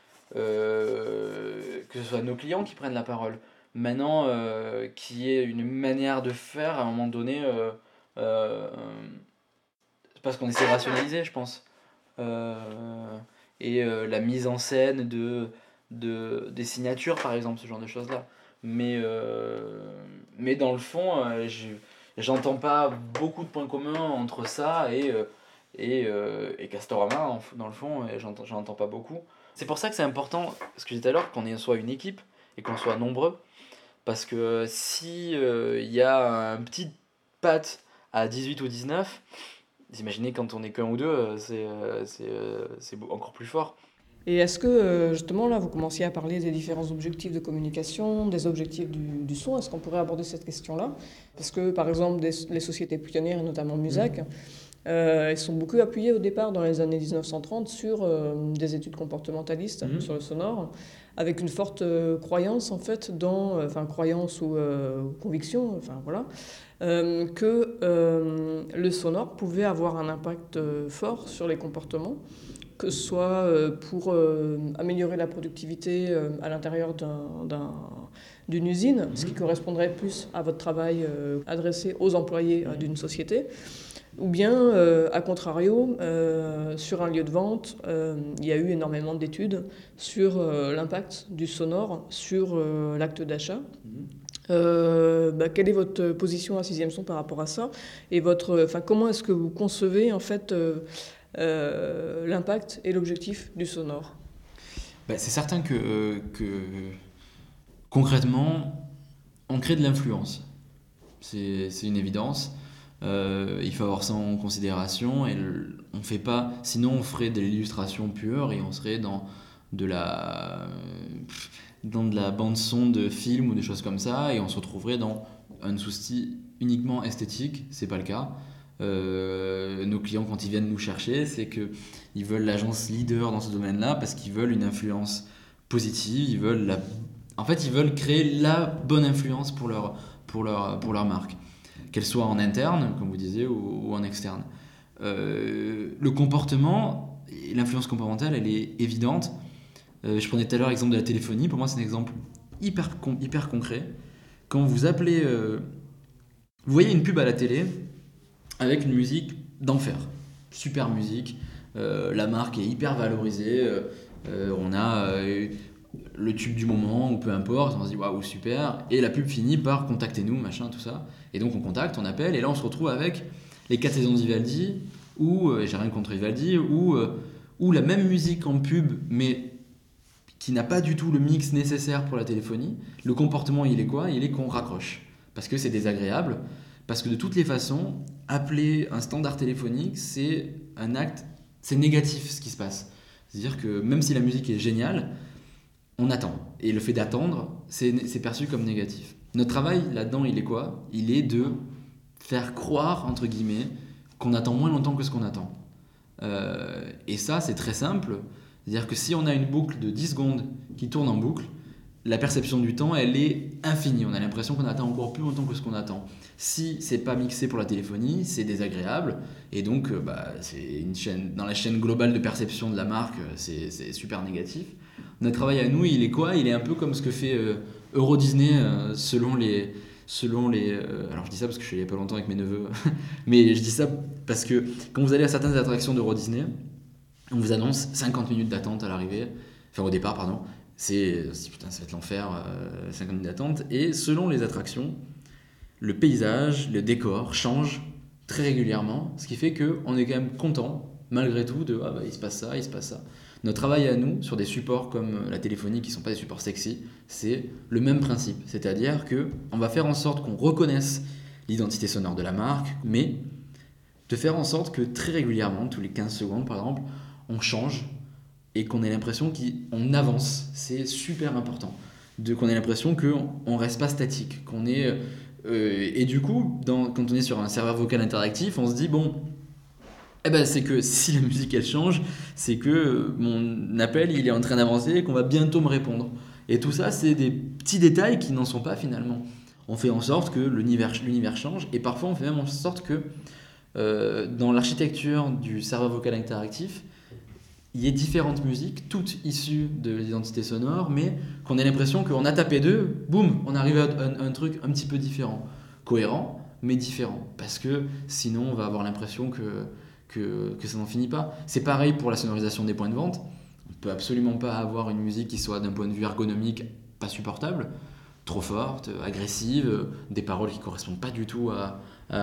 euh, que ce soit nos clients qui prennent la parole. Maintenant, euh, qu'il y ait une manière de faire à un moment donné, euh, euh, c'est parce qu'on essaie de rationaliser, je pense. Euh, et euh, la mise en scène de, de des signatures, par exemple, ce genre de choses-là. Mais euh, mais dans le fond, euh, je j'entends pas beaucoup de points communs entre ça et, euh, et, euh, et Castorama, en, dans le fond, et j'entends, j'entends pas beaucoup. C'est pour ça que c'est important, ce que j'ai dit tout à l'heure, qu'on ait soit une équipe et qu'on soit nombreux. Parce que si il euh, y a un petit patte à dix-huit ou dix-neuf, vous imaginez quand on est qu'un ou deux, c'est, c'est, c'est encore plus fort. Et est-ce que, justement, là, vous commenciez à parler des différents objectifs de communication, des objectifs du, du son, est-ce qu'on pourrait aborder cette question-là ? Parce que, par exemple, des, les sociétés pionnières, et notamment Musac, mmh. euh, elles sont beaucoup appuyées au départ, dans les années dix-neuf cent trente, sur euh, des études comportementalistes, mmh. sur le sonore, avec une forte euh, croyance, en fait, dans... Enfin, croyance ou euh, conviction, enfin, voilà, euh, que euh, le sonore pouvait avoir un impact euh, fort sur les comportements, que ce soit pour euh, améliorer la productivité euh, à l'intérieur d'un, d'un, d'une usine, mmh. ce qui correspondrait plus à votre travail euh, adressé aux employés euh, d'une société, ou bien, euh, à contrario, euh, sur un lieu de vente, euh, il y a eu énormément d'études sur euh, l'impact du sonore sur euh, l'acte d'achat. Mmh. Euh, bah, quelle est votre position à sixième son par rapport à ça ? Et votre, enfin, comment est-ce que vous concevez, en fait, euh, Euh, l'impact et l'objectif du sonore ? Bah, c'est certain que, euh, que concrètement, on crée de l'influence. C'est, c'est une évidence. Euh, il faut avoir ça en considération et le, on fait pas, sinon on ferait de l'illustration pure et on serait dans de la, dans de la bande son de film ou des choses comme ça et on se retrouverait dans un souci uniquement esthétique. C'est pas le cas. Euh, nos clients quand ils viennent nous chercher, c'est que ils veulent l'agence leader dans ce domaine-là parce qu'ils veulent une influence positive, ils veulent la, en fait ils veulent créer la bonne influence pour leur, pour leur, pour leur marque, qu'elle soit en interne, comme vous disiez, ou, ou en externe. Euh, le comportement, et l'influence comportementale, elle est évidente. Euh, je prenais tout à l'heure l'exemple de la téléphonie. Pour moi, c'est un exemple hyper, hyper concret. Quand vous appelez... Euh, vous voyez une pub à la télé avec une musique d'enfer. Super musique. Euh, la marque est hyper valorisée. Euh, on a... Euh, le tube du moment ou peu importe, on se dit waouh super, et la pub finit par contactez-nous machin tout ça, et donc on contacte, on appelle, et là on se retrouve avec les quatre saisons d'Vivaldi ou euh, j'ai rien contre Vivaldi ou euh, ou la même musique en pub mais qui n'a pas du tout le mix nécessaire pour la téléphonie. Le comportement il est quoi? Il est qu'on raccroche parce que c'est désagréable, parce que de toutes les façons appeler un standard téléphonique c'est un acte, c'est négatif ce qui se passe, c'est-à-dire que même si la musique est géniale, on attend. Et le fait d'attendre, c'est, c'est perçu comme négatif. Notre travail là-dedans, il est quoi? Il est de faire croire, entre guillemets, qu'on attend moins longtemps que ce qu'on attend. Euh, et ça, c'est très simple. C'est-à-dire que si on a une boucle de dix secondes qui tourne en boucle, la perception du temps, elle est infinie. On a l'impression qu'on attend encore plus longtemps que ce qu'on attend. Si c'est pas mixé pour la téléphonie, c'est désagréable. Et donc, bah, c'est une chaîne, dans la chaîne globale de perception de la marque, c'est, c'est super négatif. Notre travail à nous, il est quoi? Il est un peu comme ce que fait euh, Euro Disney euh, selon les... Selon les euh, alors je dis ça parce que je suis allé il y a pas longtemps avec mes neveux, mais je dis ça parce que quand vous allez à certaines attractions d'Euro Disney, on vous annonce cinquante minutes d'attente à l'arrivée, enfin au départ pardon, c'est, c'est putain ça va être l'enfer, euh, cinquante minutes d'attente, et selon les attractions, le paysage, le décor change très régulièrement, ce qui fait qu'on est quand même content malgré tout de ah bah il se passe ça, il se passe ça. Notre travail à nous, sur des supports comme la téléphonie, qui ne sont pas des supports sexy, c'est le même principe. C'est-à-dire qu'on va faire en sorte qu'on reconnaisse l'identité sonore de la marque, mais de faire en sorte que très régulièrement, tous les quinze secondes par exemple, on change et qu'on ait l'impression qu'on avance. C'est super important. De, qu'on ait l'impression qu'on ne reste pas statique. Qu'on est, euh, et du coup, dans, quand on est sur un serveur vocal interactif, on se dit, bon... Eh ben, c'est que si la musique elle change, c'est que mon appel il est en train d'avancer et qu'on va bientôt me répondre. Et tout ça, c'est des petits détails qui n'en sont pas finalement. On fait en sorte que l'univers, l'univers change et parfois on fait même en sorte que euh, dans l'architecture du serveur vocal interactif, il y ait différentes musiques, toutes issues de l'identité sonore, mais qu'on ait l'impression qu'on a tapé deux, boum, on arrive à un, un truc un petit peu différent. Cohérent, mais différent. Parce que sinon, on va avoir l'impression que Que, que ça n'en finit pas. C'est pareil pour la sonorisation des points de vente. On ne peut absolument pas avoir une musique qui soit d'un point de vue ergonomique pas supportable, trop forte, agressive, des paroles qui ne correspondent pas du tout à,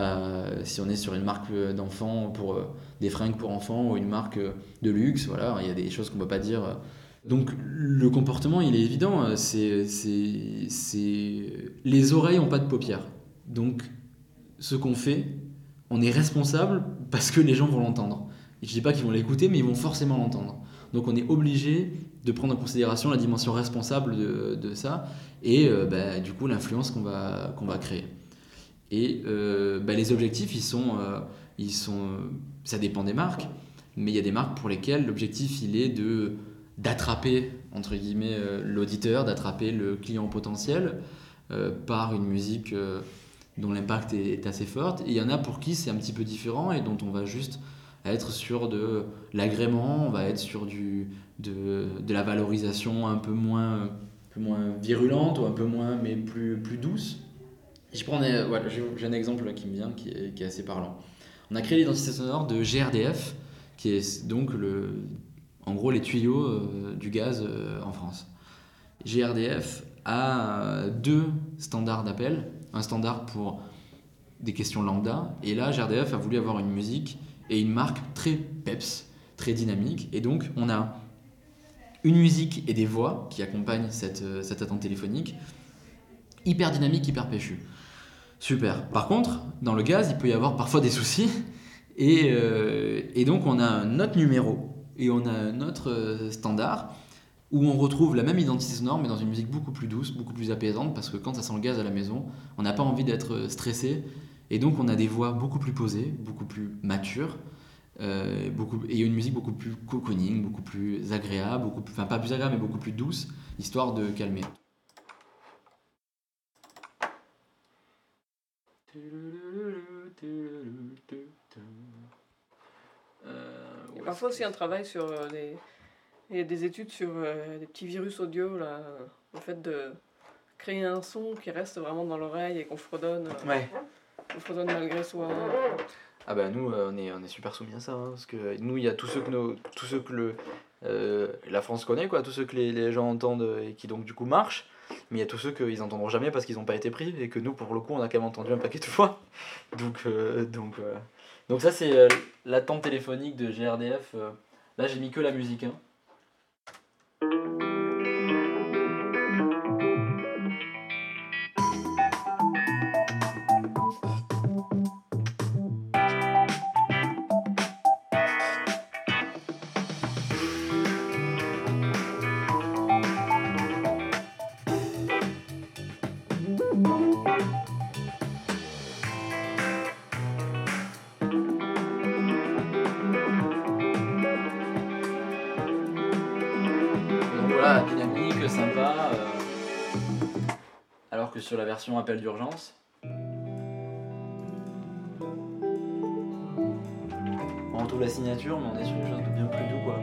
à si on est sur une marque d'enfants pour des fringues pour enfants ou une marque de luxe. Voilà, il y a des choses qu'on ne peut pas dire. Donc le comportement il est évident, c'est, c'est, c'est... les oreilles n'ont pas de paupières. Donc ce qu'on fait, on est responsable parce que les gens vont l'entendre. Et je ne dis pas qu'ils vont l'écouter, mais ils vont forcément l'entendre. Donc on est obligé de prendre en considération la dimension responsable de, de ça et euh, bah, du coup l'influence qu'on va, qu'on va créer. Et euh, bah, les objectifs, ils sont, euh, ils sont, ça dépend des marques, mais il y a des marques pour lesquelles l'objectif il est de, d'attraper entre guillemets euh, l'auditeur, d'attraper le client potentiel euh, par une musique... Euh, dont l'impact est assez fort. Et il y en a pour qui c'est un petit peu différent et dont on va juste être sur de l'agrément, on va être sur du, de, de la valorisation un peu moins, un peu moins virulente ou un peu moins, mais plus, plus douce. Et je prends des, voilà, j'ai un exemple qui me vient qui est, qui est assez parlant. On a créé l'identité sonore de G R D F, qui est donc le, en gros les tuyaux euh, du gaz euh, en France. G R D F a deux standards d'appel. Un standard pour des questions lambda, et là G R D F a voulu avoir une musique et une marque très peps, très dynamique, et donc on a une musique et des voix qui accompagnent cette, cette attente téléphonique, hyper dynamique, hyper péchue. Super. Par contre, dans le gaz, il peut y avoir parfois des soucis. Et, euh, et donc, on a un autre numéro et on a un autre euh, standard où on retrouve la même identité sonore, mais dans une musique beaucoup plus douce, beaucoup plus apaisante, parce que quand ça sent le gaz à la maison, on n'a pas envie d'être stressé. Et donc, on a des voix beaucoup plus posées, beaucoup plus matures, euh, beaucoup, et une musique beaucoup plus cocooning, beaucoup plus agréable, beaucoup plus, enfin pas plus agréable, mais beaucoup plus douce, histoire de calmer. Euh, Il y a parfois aussi un travail sur euh, des, il y a des études sur euh, des petits virus audio, là, euh, le fait de créer un son qui reste vraiment dans l'oreille et qu'on fredonne, euh, Ouais. qu'on fredonne malgré soi. Ah bah nous euh, on est on est super soumis à ça, hein, parce que nous il y a tous ceux que nos, tous ceux que le euh, la France connaît, quoi, tous ceux que les, les gens entendent et qui donc du coup marchent, mais il y a tous ceux qu'ils entendront jamais parce qu'ils n'ont pas été pris et que nous pour le coup on a quand même entendu un paquet de fois. Donc euh, donc euh, donc ça c'est euh, l'attente téléphonique de G R D F. Euh, là j'ai mis que la musique, hein. Voilà, dynamique, sympa. Euh... Alors que sur la version appel d'urgence, on retrouve la signature, mais on est sur quelque chose de bien plus doux, quoi.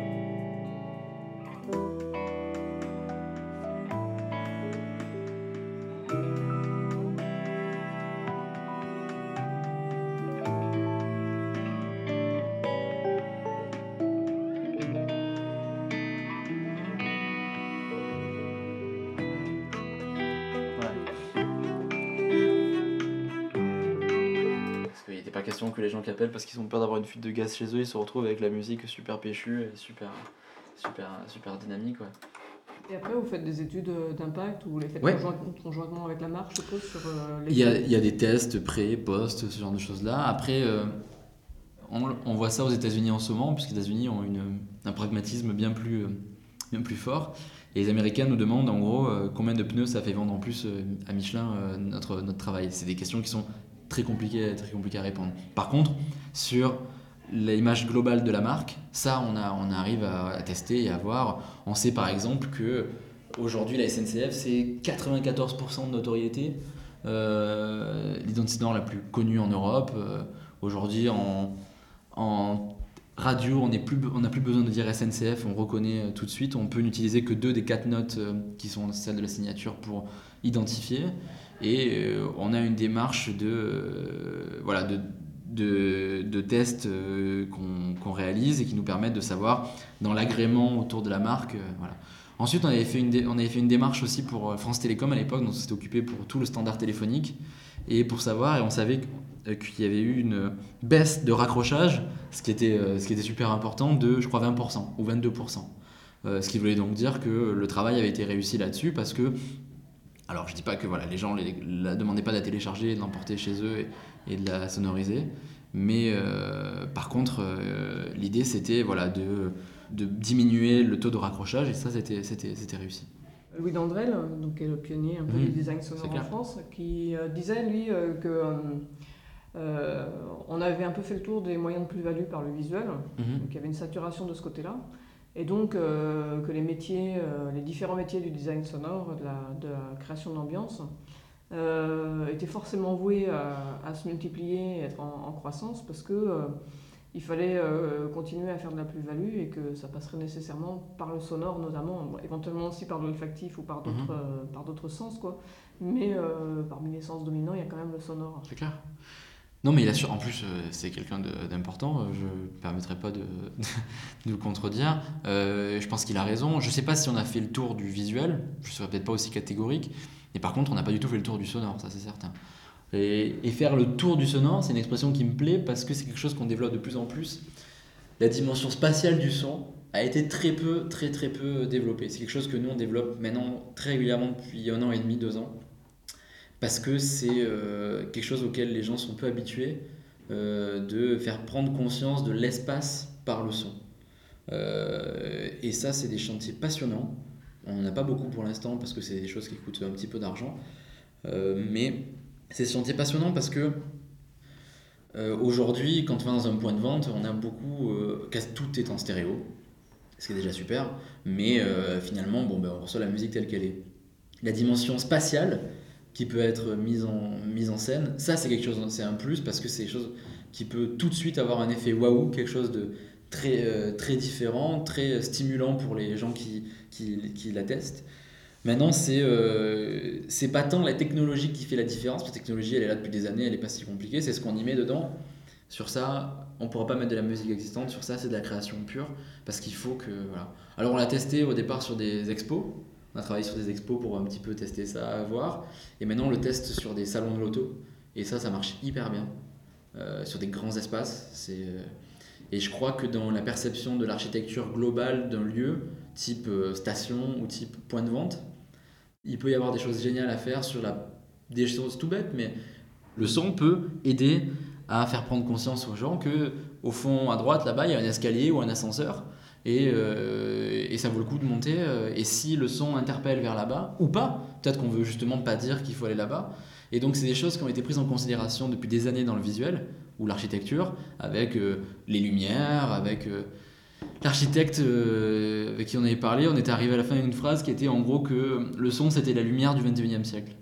Pas question que les gens qui appellent parce qu'ils ont peur d'avoir une fuite de gaz chez eux, ils se retrouvent avec la musique super péchue et super, super, super dynamique. Ouais. Et après, vous faites des études d'impact ou vous les faites ouais. conjointement avec la marque, je suppose, sur euh, les... Il y a, il y a des tests pré, post, ce genre de choses-là. Après, euh, on, on voit ça aux États-Unis en ce moment, puisque les États-Unis ont une, un pragmatisme bien plus, bien plus fort. Et les Américains nous demandent en gros euh, combien de pneus ça fait vendre en plus euh, à Michelin euh, notre, notre travail. C'est des questions qui sont très compliqué, très compliqué à répondre. Par contre, sur l'image globale de la marque, ça, on, a, on arrive à, à tester et à voir. On sait par exemple que aujourd'hui, la S N C F, c'est quatre-vingt-quatorze pour cent de notoriété. Euh, l'identité sonore la plus connue en Europe. Euh, aujourd'hui, en, en radio, on n'a plus, plus besoin de dire S N C F, on reconnaît tout de suite. On peut n'utiliser que deux des quatre notes euh, qui sont celles de la signature pour identifier. Et euh, on a une démarche de, euh, voilà, de, de, de tests euh, qu'on, qu'on réalise et qui nous permettent de savoir dans l'agrément autour de la marque. Euh, voilà. Ensuite, on avait, fait une dé- on avait fait une démarche aussi pour France Télécom à l'époque, donc on s'était occupé pour tout le standard téléphonique. Et pour savoir, et on savait qu'il y avait eu une baisse de raccrochage, ce qui était, euh, ce qui était super important, de je crois vingt pour cent ou vingt-deux pour cent. Euh, ce qui voulait donc dire que le travail avait été réussi là-dessus parce que alors je dis pas que voilà, les gens ne la demandaient pas de la télécharger et de l'emporter chez eux et, et de la sonoriser, mais euh, par contre euh, l'idée c'était voilà, de, de diminuer le taux de raccrochage et ça c'était, c'était, c'était réussi. Louis Dandrel, donc, qui est le pionnier un peu mmh, du design sonore en France, qui euh, disait lui euh, que euh, on avait un peu fait le tour des moyens de plus-value par le visuel, mmh. donc il y avait une saturation de ce côté-là. Et donc euh, que les métiers, euh, les différents métiers du design sonore, de la, de la création d'ambiance, euh, étaient forcément voués à, à se multiplier et être en, en croissance parce que euh, il fallait euh, continuer à faire de la plus-value et que ça passerait nécessairement par le sonore notamment, bon, éventuellement aussi par l'olfactif ou par d'autres, mmh. euh, par d'autres sens, quoi. Mais euh, parmi les sens dominants, il y a quand même le sonore. C'est clair. Non, mais il assure. En plus, euh, c'est quelqu'un de, d'important. Euh, je ne me permettrai pas de, de le contredire. Euh, je pense qu'il a raison. Je ne sais pas si on a fait le tour du visuel. Je ne serais peut-être pas aussi catégorique. Mais par contre, on n'a pas du tout fait le tour du sonore, ça c'est certain. Et, et faire le tour du sonore, c'est une expression qui me plaît parce que c'est quelque chose qu'on développe de plus en plus. La dimension spatiale du son a été très peu, très très peu développée. C'est quelque chose que nous on développe maintenant très régulièrement depuis un an et demi, deux ans. parce que c'est euh, quelque chose auquel les gens sont peu habitués, euh, de faire prendre conscience de l'espace par le son. Euh, et ça, c'est des chantiers passionnants. On n'en a pas beaucoup pour l'instant parce que c'est des choses qui coûtent un petit peu d'argent. Euh, mais c'est des chantiers passionnants parce que euh, aujourd'hui, quand on va dans un point de vente, on a beaucoup, euh, tout est en stéréo, ce qui est déjà super. Mais euh, finalement, bon, ben, on reçoit la musique telle qu'elle est. La dimension spatiale qui peut être mise en, mise en scène, ça c'est quelque chose, c'est un plus parce que c'est quelque chose qui peut tout de suite avoir un effet waouh, quelque chose de très, euh, très différent, très stimulant pour les gens qui, qui, qui la testent. Maintenant, c'est, euh, c'est pas tant la technologie qui fait la différence, la technologie elle est là depuis des années, elle est pas si compliquée, c'est ce qu'on y met dedans. Sur ça, on pourra pas mettre de la musique existante, sur ça c'est de la création pure, parce qu'il faut que... Voilà. Alors on l'a testé au départ sur des expos, on a travaillé sur des expos pour un petit peu tester ça, voir. Et maintenant, on le teste sur des salons de l'auto. Et ça, ça marche hyper bien. Euh, sur des grands espaces. C'est, euh... Et je crois que dans la perception de l'architecture globale d'un lieu, type euh, station ou type point de vente, il peut y avoir des choses géniales à faire sur la... des choses tout bêtes, mais le son peut aider à faire prendre conscience aux gens que, au fond, à droite, là-bas, il y a un escalier ou un ascenseur. Et, euh, et ça vaut le coup de monter. Euh, et si le son interpelle vers là-bas, ou pas, peut-être qu'on veut justement pas dire qu'il faut aller là-bas. Et donc, c'est des choses qui ont été prises en considération depuis des années dans le visuel ou l'architecture, avec euh, les lumières, avec euh, l'architecte euh, avec qui on avait parlé. On était arrivé à la fin d'une phrase qui était en gros que le son, c'était la lumière du vingt et unième siècle.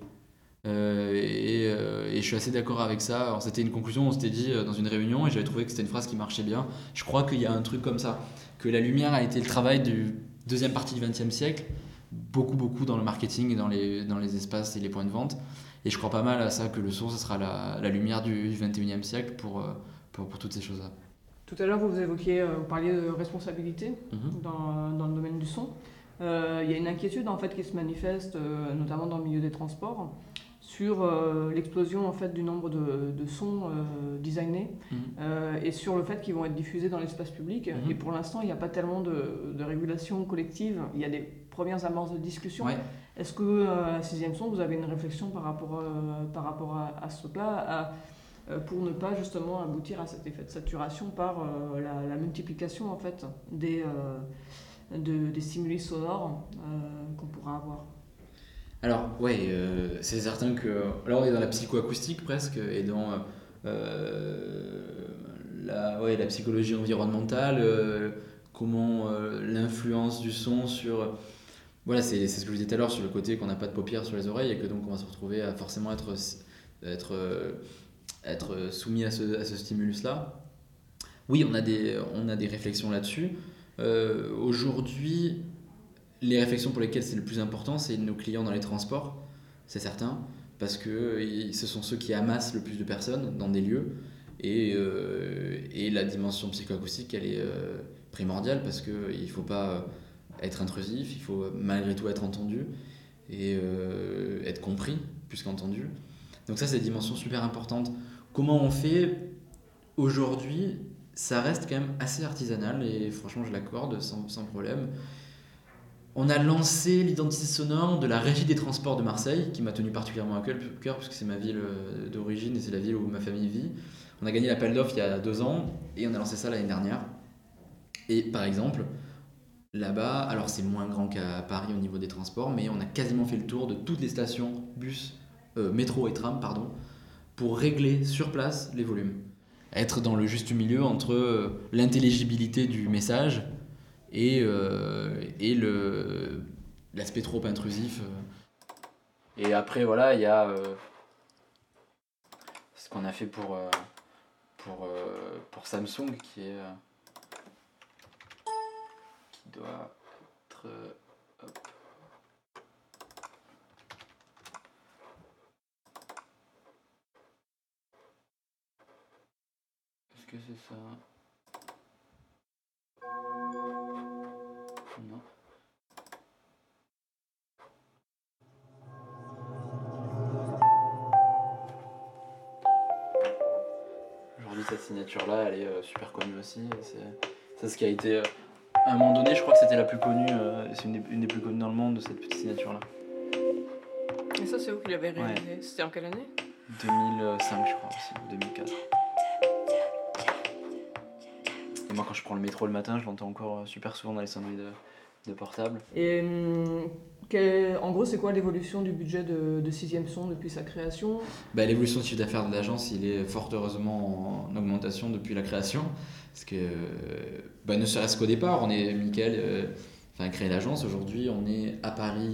Euh, et, euh, et je suis assez d'accord avec ça. Alors, c'était une conclusion, on s'était dit euh, dans une réunion, et j'avais trouvé que c'était une phrase qui marchait bien. Je crois qu'il y a un truc comme ça, que la lumière a été le travail du deuxième partie du vingtième siècle, beaucoup beaucoup dans le marketing et dans les, dans les espaces et les points de vente. Et je crois pas mal à ça, que le son, ce sera la, la lumière du vingt et unième siècle pour, pour, pour toutes ces choses-là. Tout à l'heure, vous évoquiez, vous parliez de responsabilité Mm-hmm. dans, dans le domaine du son. Euh, il y a une inquiétude en fait qui se manifeste, euh, notamment dans le milieu des transports, sur euh, l'explosion en fait du nombre de, de sons euh, designés Mmh. euh, et sur le fait qu'ils vont être diffusés dans l'espace public. Mmh. Et pour l'instant, il n'y a pas tellement de, de régulation collective. Il y a des premières amorces de discussion. Ouais. Est-ce que euh, à Sixième Son, vous avez une réflexion par rapport, euh, par rapport à, à ce truc-là, à, euh, pour ne pas justement aboutir à cet effet de saturation par euh, la, la multiplication en fait des, euh, de, des stimuli sonores euh, qu'on pourra avoir? Alors, ouais, euh, c'est certain que là on est dans la psychoacoustique presque et dans euh, la, ouais, la psychologie environnementale, euh, comment euh, l'influence du son sur. Voilà, c'est, c'est ce que je disais tout à l'heure sur le côté qu'on n'a pas de paupières sur les oreilles et que donc on va se retrouver à forcément être, être, être soumis à ce, à ce stimulus-là. Oui, on a des, on a des réflexions là-dessus. Euh, aujourd'hui, les réflexions pour lesquelles c'est le plus important, c'est nos clients dans les transports, c'est certain, parce que ce sont ceux qui amassent le plus de personnes dans des lieux, et, euh, et la dimension psychoacoustique, elle est euh, primordiale, parce qu'il ne faut pas être intrusif, il faut malgré tout être entendu, et euh, être compris, plus qu'entendu. Donc ça, c'est des dimensions super importantes. Comment on fait aujourd'hui? Ça reste quand même assez artisanal, et franchement, je l'accorde sans, sans problème. On a lancé l'identité sonore de la Régie des transports de Marseille, qui m'a tenu particulièrement à cœur, puisque c'est ma ville d'origine et c'est la ville où ma famille vit. On a gagné l'appel d'offres il y a deux ans et on a lancé ça l'année dernière. Et par exemple, là-bas, alors c'est moins grand qu'à Paris au niveau des transports, mais on a quasiment fait le tour de toutes les stations, bus, euh, métro et tram, pardon, pour régler sur place les volumes. Être dans le juste milieu entre euh, l'intelligibilité du message et, euh, et le, l'aspect trop intrusif. Et après, voilà, il y a euh, ce qu'on a fait pour, euh, pour, euh, pour Samsung, qui est euh, qui doit être... Euh, hop. Est-ce que c'est ça? Non. Aujourd'hui, cette signature-là, elle est euh, super connue aussi. C'est, c'est ce qui a été, euh, à un moment donné, je crois que c'était la plus connue, euh, c'est une des, une des plus connues dans le monde, de cette petite signature-là. Et ça, c'est vous qui l'avez réalisé. Ouais. C'était en quelle année ? deux mille cinq, je crois, aussi, ou deux mille quatre. Et moi, quand je prends le métro le matin, je l'entends encore super souvent dans les sonneries de, de portable. Et hum, quel, en gros, c'est quoi l'évolution du budget de, de Sixième Son depuis sa création ? Bah, l'évolution du chiffre d'affaires de l'agence, il est fort heureusement en augmentation depuis la création. Parce que, bah, ne serait-ce qu'au départ, on est, Mickaël euh, enfin, a créé l'agence. Aujourd'hui, on est à Paris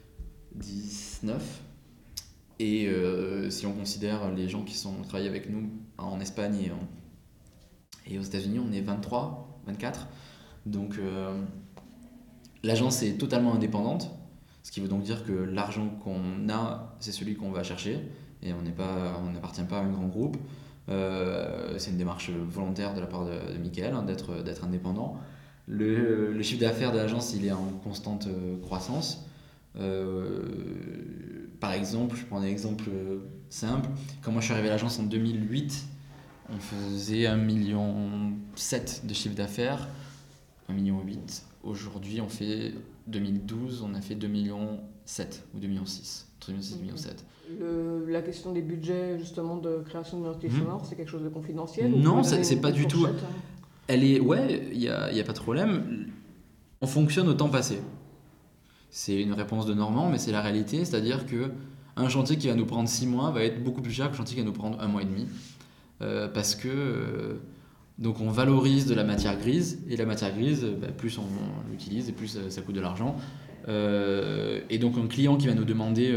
dix-neuf. Et euh, si on considère les gens qui sont travaillés avec nous en Espagne et, en, et aux États-Unis, on est vingt-trois, vingt-quatre. Donc euh, l'agence est totalement indépendante, ce qui veut donc dire que l'argent qu'on a, c'est celui qu'on va chercher, et on n'est pas, on n'appartient pas à un grand groupe. Euh, c'est une démarche volontaire de la part de, de Mickaël, hein, d'être, d'être indépendant. Le, le chiffre d'affaires de l'agence, il est en constante croissance. Euh, par exemple, je prends un exemple simple. Quand moi je suis arrivé à l'agence en deux mille huit, on faisait un virgule sept million de chiffre d'affaires, un virgule huit million. Aujourd'hui, on fait deux mille douze, on a fait deux virgule sept millions ou deux virgule six millions, entre deux virgule six et deux virgule sept. Le, la question des budgets justement de création de minorités mmh. sonores, c'est quelque chose de confidentiel? Non, c'est, c'est pas du tout. Hein. Elle est, ouais, il y a, y a pas de problème. On fonctionne au temps passé. C'est une réponse de Normand, mais c'est la réalité, c'est-à-dire que un chantier qui va nous prendre six mois va être beaucoup plus cher qu'un chantier qui va nous prendre un mois et demi, euh, parce que euh, donc on valorise de la matière grise, et la matière grise, bah, plus on, on l'utilise et plus ça, ça coûte de l'argent. Euh, et donc un client qui va nous demander euh,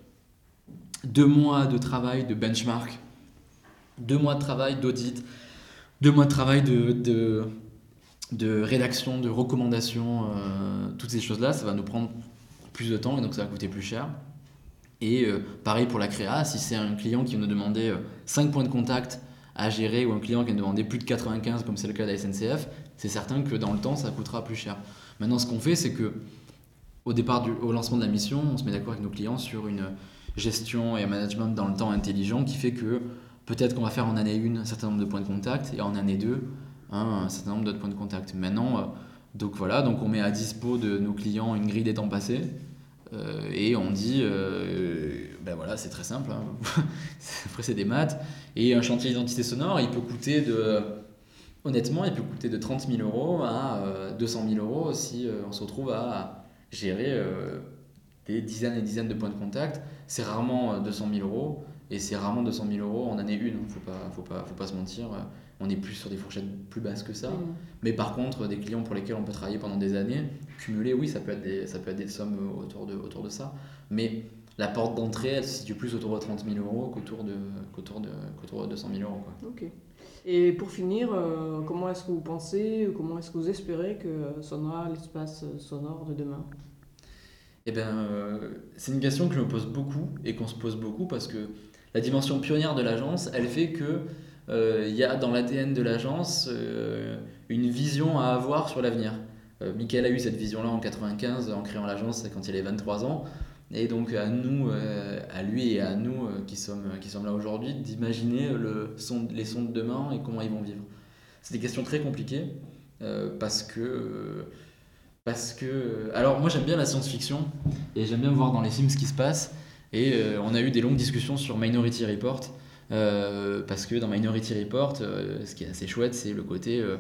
deux mois de travail de benchmark, deux mois de travail d'audit, deux mois de travail de, de, de rédaction, de recommandation, euh, toutes ces choses-là, ça va nous prendre plus de temps et donc ça va coûter plus cher. Et euh, pareil pour la créa, si c'est un client qui va nous demander euh, cinq points de contact à gérer ou un client qui va nous demander plus de quatre-vingt-quinze comme c'est le cas de la S N C F, c'est certain que dans le temps ça coûtera plus cher. Maintenant ce qu'on fait c'est que au départ, du, au lancement de la mission, on se met d'accord avec nos clients sur une gestion et un management dans le temps intelligent qui fait que peut-être qu'on va faire en année un un certain nombre de points de contact et en année deux hein, un certain nombre d'autres points de contact. Maintenant, euh, donc voilà, donc on met à dispo de nos clients une grille des temps passés euh, et on dit, euh, ben voilà, c'est très simple, hein. Après c'est des maths, et un chantier d'identité sonore, il peut coûter de, honnêtement, il peut coûter de trente mille euros à euh, deux cent mille euros si euh, on se retrouve à gérer euh, des dizaines et dizaines de points de contact. C'est rarement deux cent mille euros. Et c'est rarement deux cent mille euros en année une, faut pas, faut pas, faut pas se mentir. On est plus sur des fourchettes plus basses que ça. Mmh. Mais par contre, des clients pour lesquels on peut travailler pendant des années, cumulés, oui, ça peut être des, ça peut être des sommes autour de, autour de ça. Mais la porte d'entrée, elle se situe plus autour de trente mille euros qu'autour de, qu'autour de, qu'autour de deux cent mille euros. Quoi. Ok. Et pour finir, euh, comment est-ce que vous pensez, comment est-ce que vous espérez que sonnera l'espace sonore de demain ? Eh bien, euh, c'est une question que je me pose beaucoup et qu'on se pose beaucoup parce que la dimension pionnière de l'agence, elle fait que euh, y a dans l'A D N de l'agence euh, une vision à avoir sur l'avenir. Euh, Mickaël a eu cette vision-là en quatre-vingt-quinze en créant l'agence quand il avait vingt-trois ans. Et donc à nous, euh, à lui et à nous euh, qui, sommes, qui sommes là aujourd'hui, d'imaginer le son, les sons de demain et comment ils vont vivre. C'est des questions très compliquées euh, parce que... Euh, Parce que, alors moi j'aime bien la science-fiction et j'aime bien voir dans les films ce qui se passe et euh, on a eu des longues discussions sur Minority Report euh, parce que dans Minority Report euh, ce qui est assez chouette c'est le côté euh,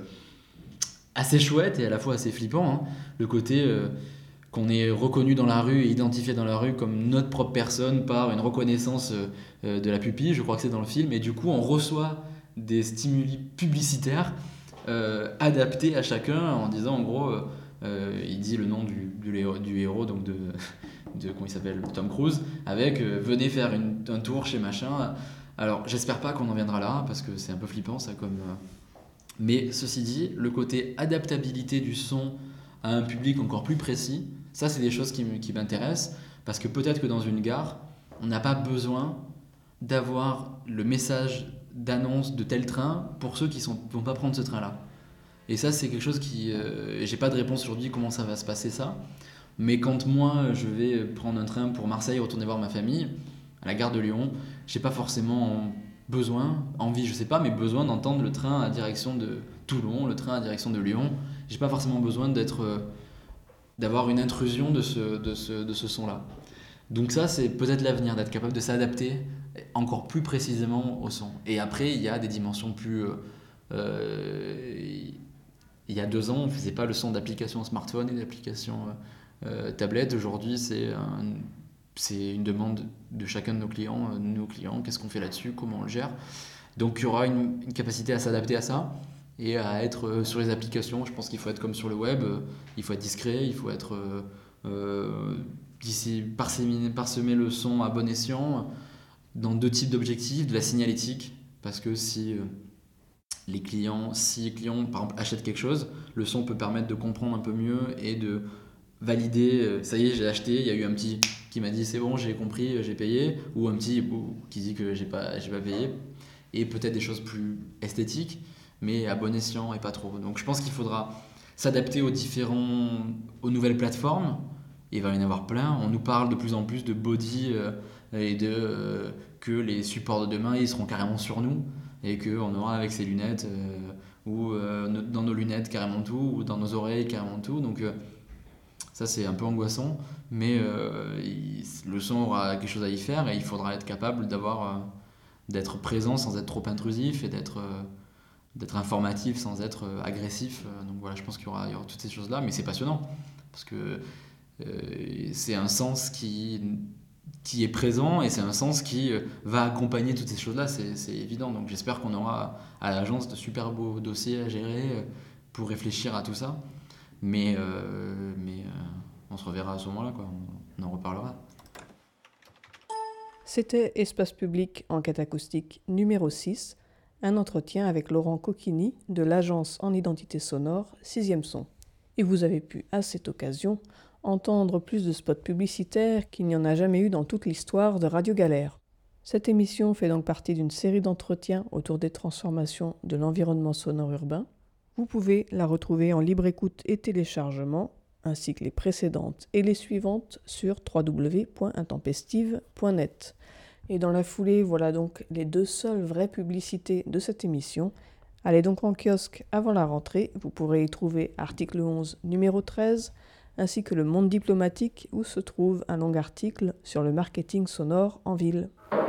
assez chouette et à la fois assez flippant hein, le côté euh, qu'on est reconnu dans la rue et identifié dans la rue comme notre propre personne par une reconnaissance euh, de la pupille, je crois que c'est dans le film, et du coup on reçoit des stimuli publicitaires euh, adaptés à chacun en disant en gros euh, Euh, il dit le nom du, du, du héros, donc de, de comment il s'appelle, Tom Cruise, avec euh, venez faire une, un tour chez machin. Alors j'espère pas qu'on en viendra là parce que c'est un peu flippant ça comme. Euh... Mais ceci dit, le côté adaptabilité du son à un public encore plus précis, ça c'est des choses qui, qui m'intéressent parce que peut-être que dans une gare, on n'a pas besoin d'avoir le message d'annonce de tel train pour ceux qui ne vont pas prendre ce train-là. Et ça, c'est quelque chose qui... Euh, j'ai pas de réponse aujourd'hui comment ça va se passer, ça. Mais quand moi, je vais prendre un train pour Marseille, retourner voir ma famille, à la gare de Lyon, j'ai pas forcément besoin, envie, je sais pas, mais besoin d'entendre le train à direction de Toulon, le train à direction de Lyon. J'ai pas forcément besoin d'être... Euh, d'avoir une intrusion de ce, de ce, de ce son-là. Donc ça, c'est peut-être l'avenir, d'être capable de s'adapter encore plus précisément au son. Et après, il y a des dimensions plus... Euh, euh, il y a deux ans, on ne faisait pas le son d'applications smartphone et d'applications euh, tablette. Aujourd'hui, c'est, un, c'est une demande de chacun de nos clients. Euh, nos clients, qu'est-ce qu'on fait là-dessus, comment on le gère. Donc il y aura une, une capacité à s'adapter à ça et à être euh, sur les applications. Je pense qu'il faut être comme sur le web, euh, il faut être discret, il faut être... Euh, euh, d'ici parsemer, parsemer le son à bon escient dans deux types d'objectifs, de la signalétique, parce que si... Euh, les clients, si les clients par exemple achètent quelque chose, le son peut permettre de comprendre un peu mieux et de valider, ça y est j'ai acheté, il y a eu un petit qui m'a dit c'est bon j'ai compris, j'ai payé, ou un petit qui dit que j'ai pas, j'ai pas payé, et peut-être des choses plus esthétiques, mais à bon escient et pas trop. Donc je pense qu'il faudra s'adapter aux différents, aux nouvelles plateformes, il va y en avoir plein, on nous parle de plus en plus de body euh, et de euh, que les supports de demain ils seront carrément sur nous, et qu'on aura avec ses lunettes, euh, ou euh, dans nos lunettes carrément tout, ou dans nos oreilles carrément tout. Donc euh, ça c'est un peu angoissant, mais euh, il, le son aura quelque chose à y faire, et il faudra être capable d'avoir, euh, d'être présent sans être trop intrusif, et d'être, euh, d'être informatif sans être euh, agressif. Donc voilà, je pense qu'il y aura, il y aura toutes ces choses-là, mais c'est passionnant, parce que euh, c'est un sens qui... qui est présent, et c'est un sens qui va accompagner toutes ces choses-là, c'est, c'est évident. Donc j'espère qu'on aura à l'agence de super beaux dossiers à gérer pour réfléchir à tout ça. Mais, euh, mais euh, on se reverra à ce moment-là, quoi. On en reparlera. C'était Espace Public Enquête Acoustique numéro six, un entretien avec Laurent Coquini de l'agence en identité sonore sixième Son. Et vous avez pu, à cette occasion, entendre plus de spots publicitaires qu'il n'y en a jamais eu dans toute l'histoire de Radio Galère. Cette émission fait donc partie d'une série d'entretiens autour des transformations de l'environnement sonore urbain. Vous pouvez la retrouver en libre écoute et téléchargement, ainsi que les précédentes et les suivantes sur w w w point intempestive point net. Et dans la foulée, voilà donc les deux seules vraies publicités de cette émission. Allez donc en kiosque avant la rentrée, vous pourrez y trouver article onze numéro treize, ainsi que le Monde diplomatique où se trouve un long article sur le marketing sonore en ville.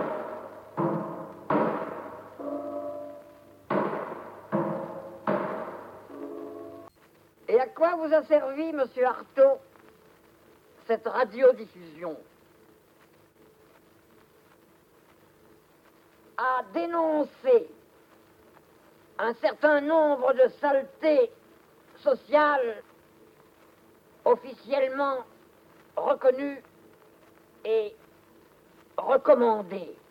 Et à quoi vous a servi, monsieur Artaud, cette radiodiffusion? À dénoncer un certain nombre de saletés sociales officiellement reconnues et recommandées.